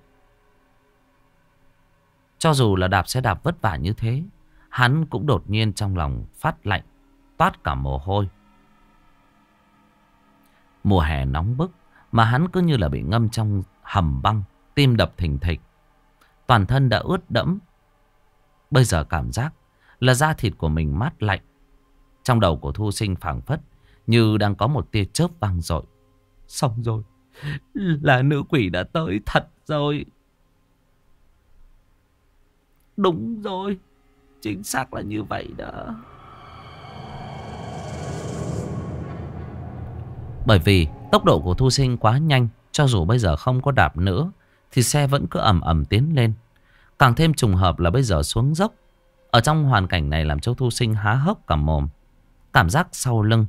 Cho dù là đạp xe đạp vất vả như thế, hắn cũng đột nhiên trong lòng phát lạnh, toát cả mồ hôi. Mùa hè nóng bức mà hắn cứ như là bị ngâm trong hầm băng, tim đập thình thịch. Toàn thân đã ướt đẫm. Bây giờ cảm giác là da thịt của mình mát lạnh. Trong đầu của Thu Sinh phảng phất như đang có một tia chớp vang dội. Xong rồi, là nữ quỷ đã tới thật rồi. Đúng rồi, chính xác là như vậy đó. Bởi vì tốc độ của Thu Sinh quá nhanh, cho dù bây giờ không có đạp nữa thì xe vẫn cứ ầm ầm tiến lên. Càng thêm trùng hợp là bây giờ xuống dốc. Ở trong hoàn cảnh này làm cho Thu Sinh há hốc cả mồm. Cảm giác sau lưng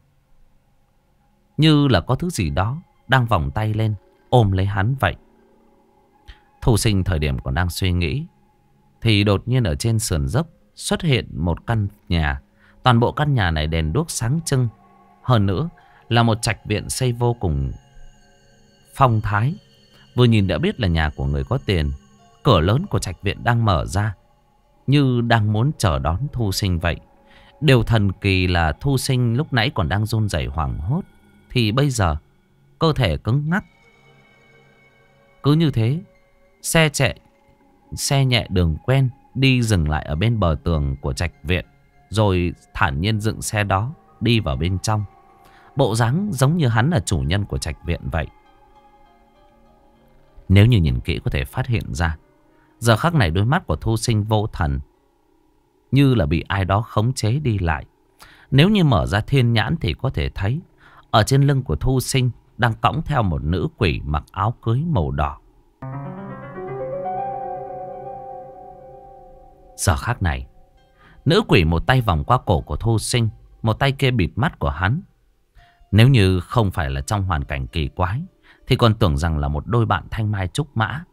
như là có thứ gì đó đang vòng tay lên ôm lấy hắn vậy. Thu Sinh thời điểm còn đang suy nghĩ thì đột nhiên ở trên sườn dốc xuất hiện một căn nhà. Toàn bộ căn nhà này đèn đuốc sáng trưng. Hơn nữa là một trạch viện xây vô cùng phong thái. Vừa nhìn đã biết là nhà của người có tiền. Cửa lớn của trạch viện đang mở ra, như đang muốn chờ đón Thu Sinh vậy. Điều thần kỳ là Thu Sinh lúc nãy còn đang run rẩy hoảng hốt, thì bây giờ cơ thể cứng ngắc. Cứ như thế, xe nhẹ đường quen đi dừng lại ở bên bờ tường của trạch viện, rồi thản nhiên dựng xe đó đi vào bên trong. Bộ dáng giống như hắn là chủ nhân của trạch viện vậy. Nếu như nhìn kỹ có thể phát hiện ra, giờ khắc này đôi mắt của Thu Sinh vô thần, như là bị ai đó khống chế đi lại. Nếu như mở ra thiên nhãn thì có thể thấy ở trên lưng của Thu Sinh đang cõng theo một nữ quỷ mặc áo cưới màu đỏ. Giờ khắc này, nữ quỷ một tay vòng qua cổ của Thu Sinh, một tay kia bịt mắt của hắn. Nếu như không phải là trong hoàn cảnh kỳ quái thì còn tưởng rằng là một đôi bạn thanh mai trúc mã.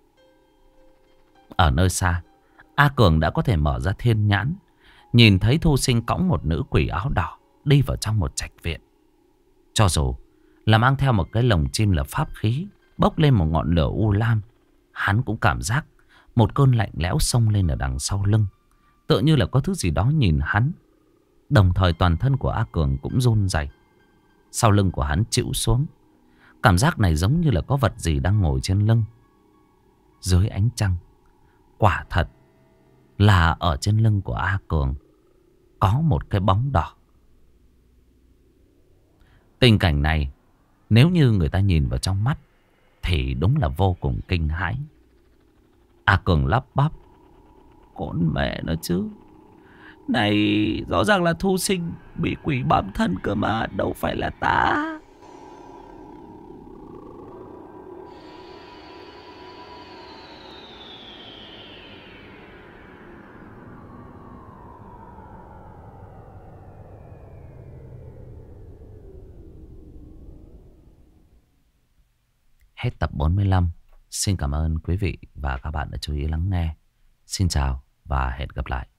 Ở nơi xa, A Cường đã có thể mở ra thiên nhãn, nhìn thấy Thu Sinh cõng một nữ quỷ áo đỏ đi vào trong một trạch viện. Cho dù là mang theo một cái lồng chim là pháp khí, bốc lên một ngọn lửa u lam, hắn cũng cảm giác một cơn lạnh lẽo xông lên ở đằng sau lưng. Tựa như là có thứ gì đó nhìn hắn. Đồng thời toàn thân của A Cường cũng run rẩy. Sau lưng của hắn chịu xuống. Cảm giác này giống như là có vật gì đang ngồi trên lưng. Dưới ánh trăng, quả thật là ở trên lưng của A Cường có một cái bóng đỏ. Tình cảnh này, nếu như người ta nhìn vào trong mắt thì đúng là vô cùng kinh hãi. A Cường lắp bắp: con mẹ nó chứ, này rõ ràng là Thu Sinh bị quỷ bám thân cơ mà, đâu phải là ta. Hết tập 45. Xin cảm ơn quý vị và các bạn đã chú ý lắng nghe. Xin chào và hẹn gặp lại.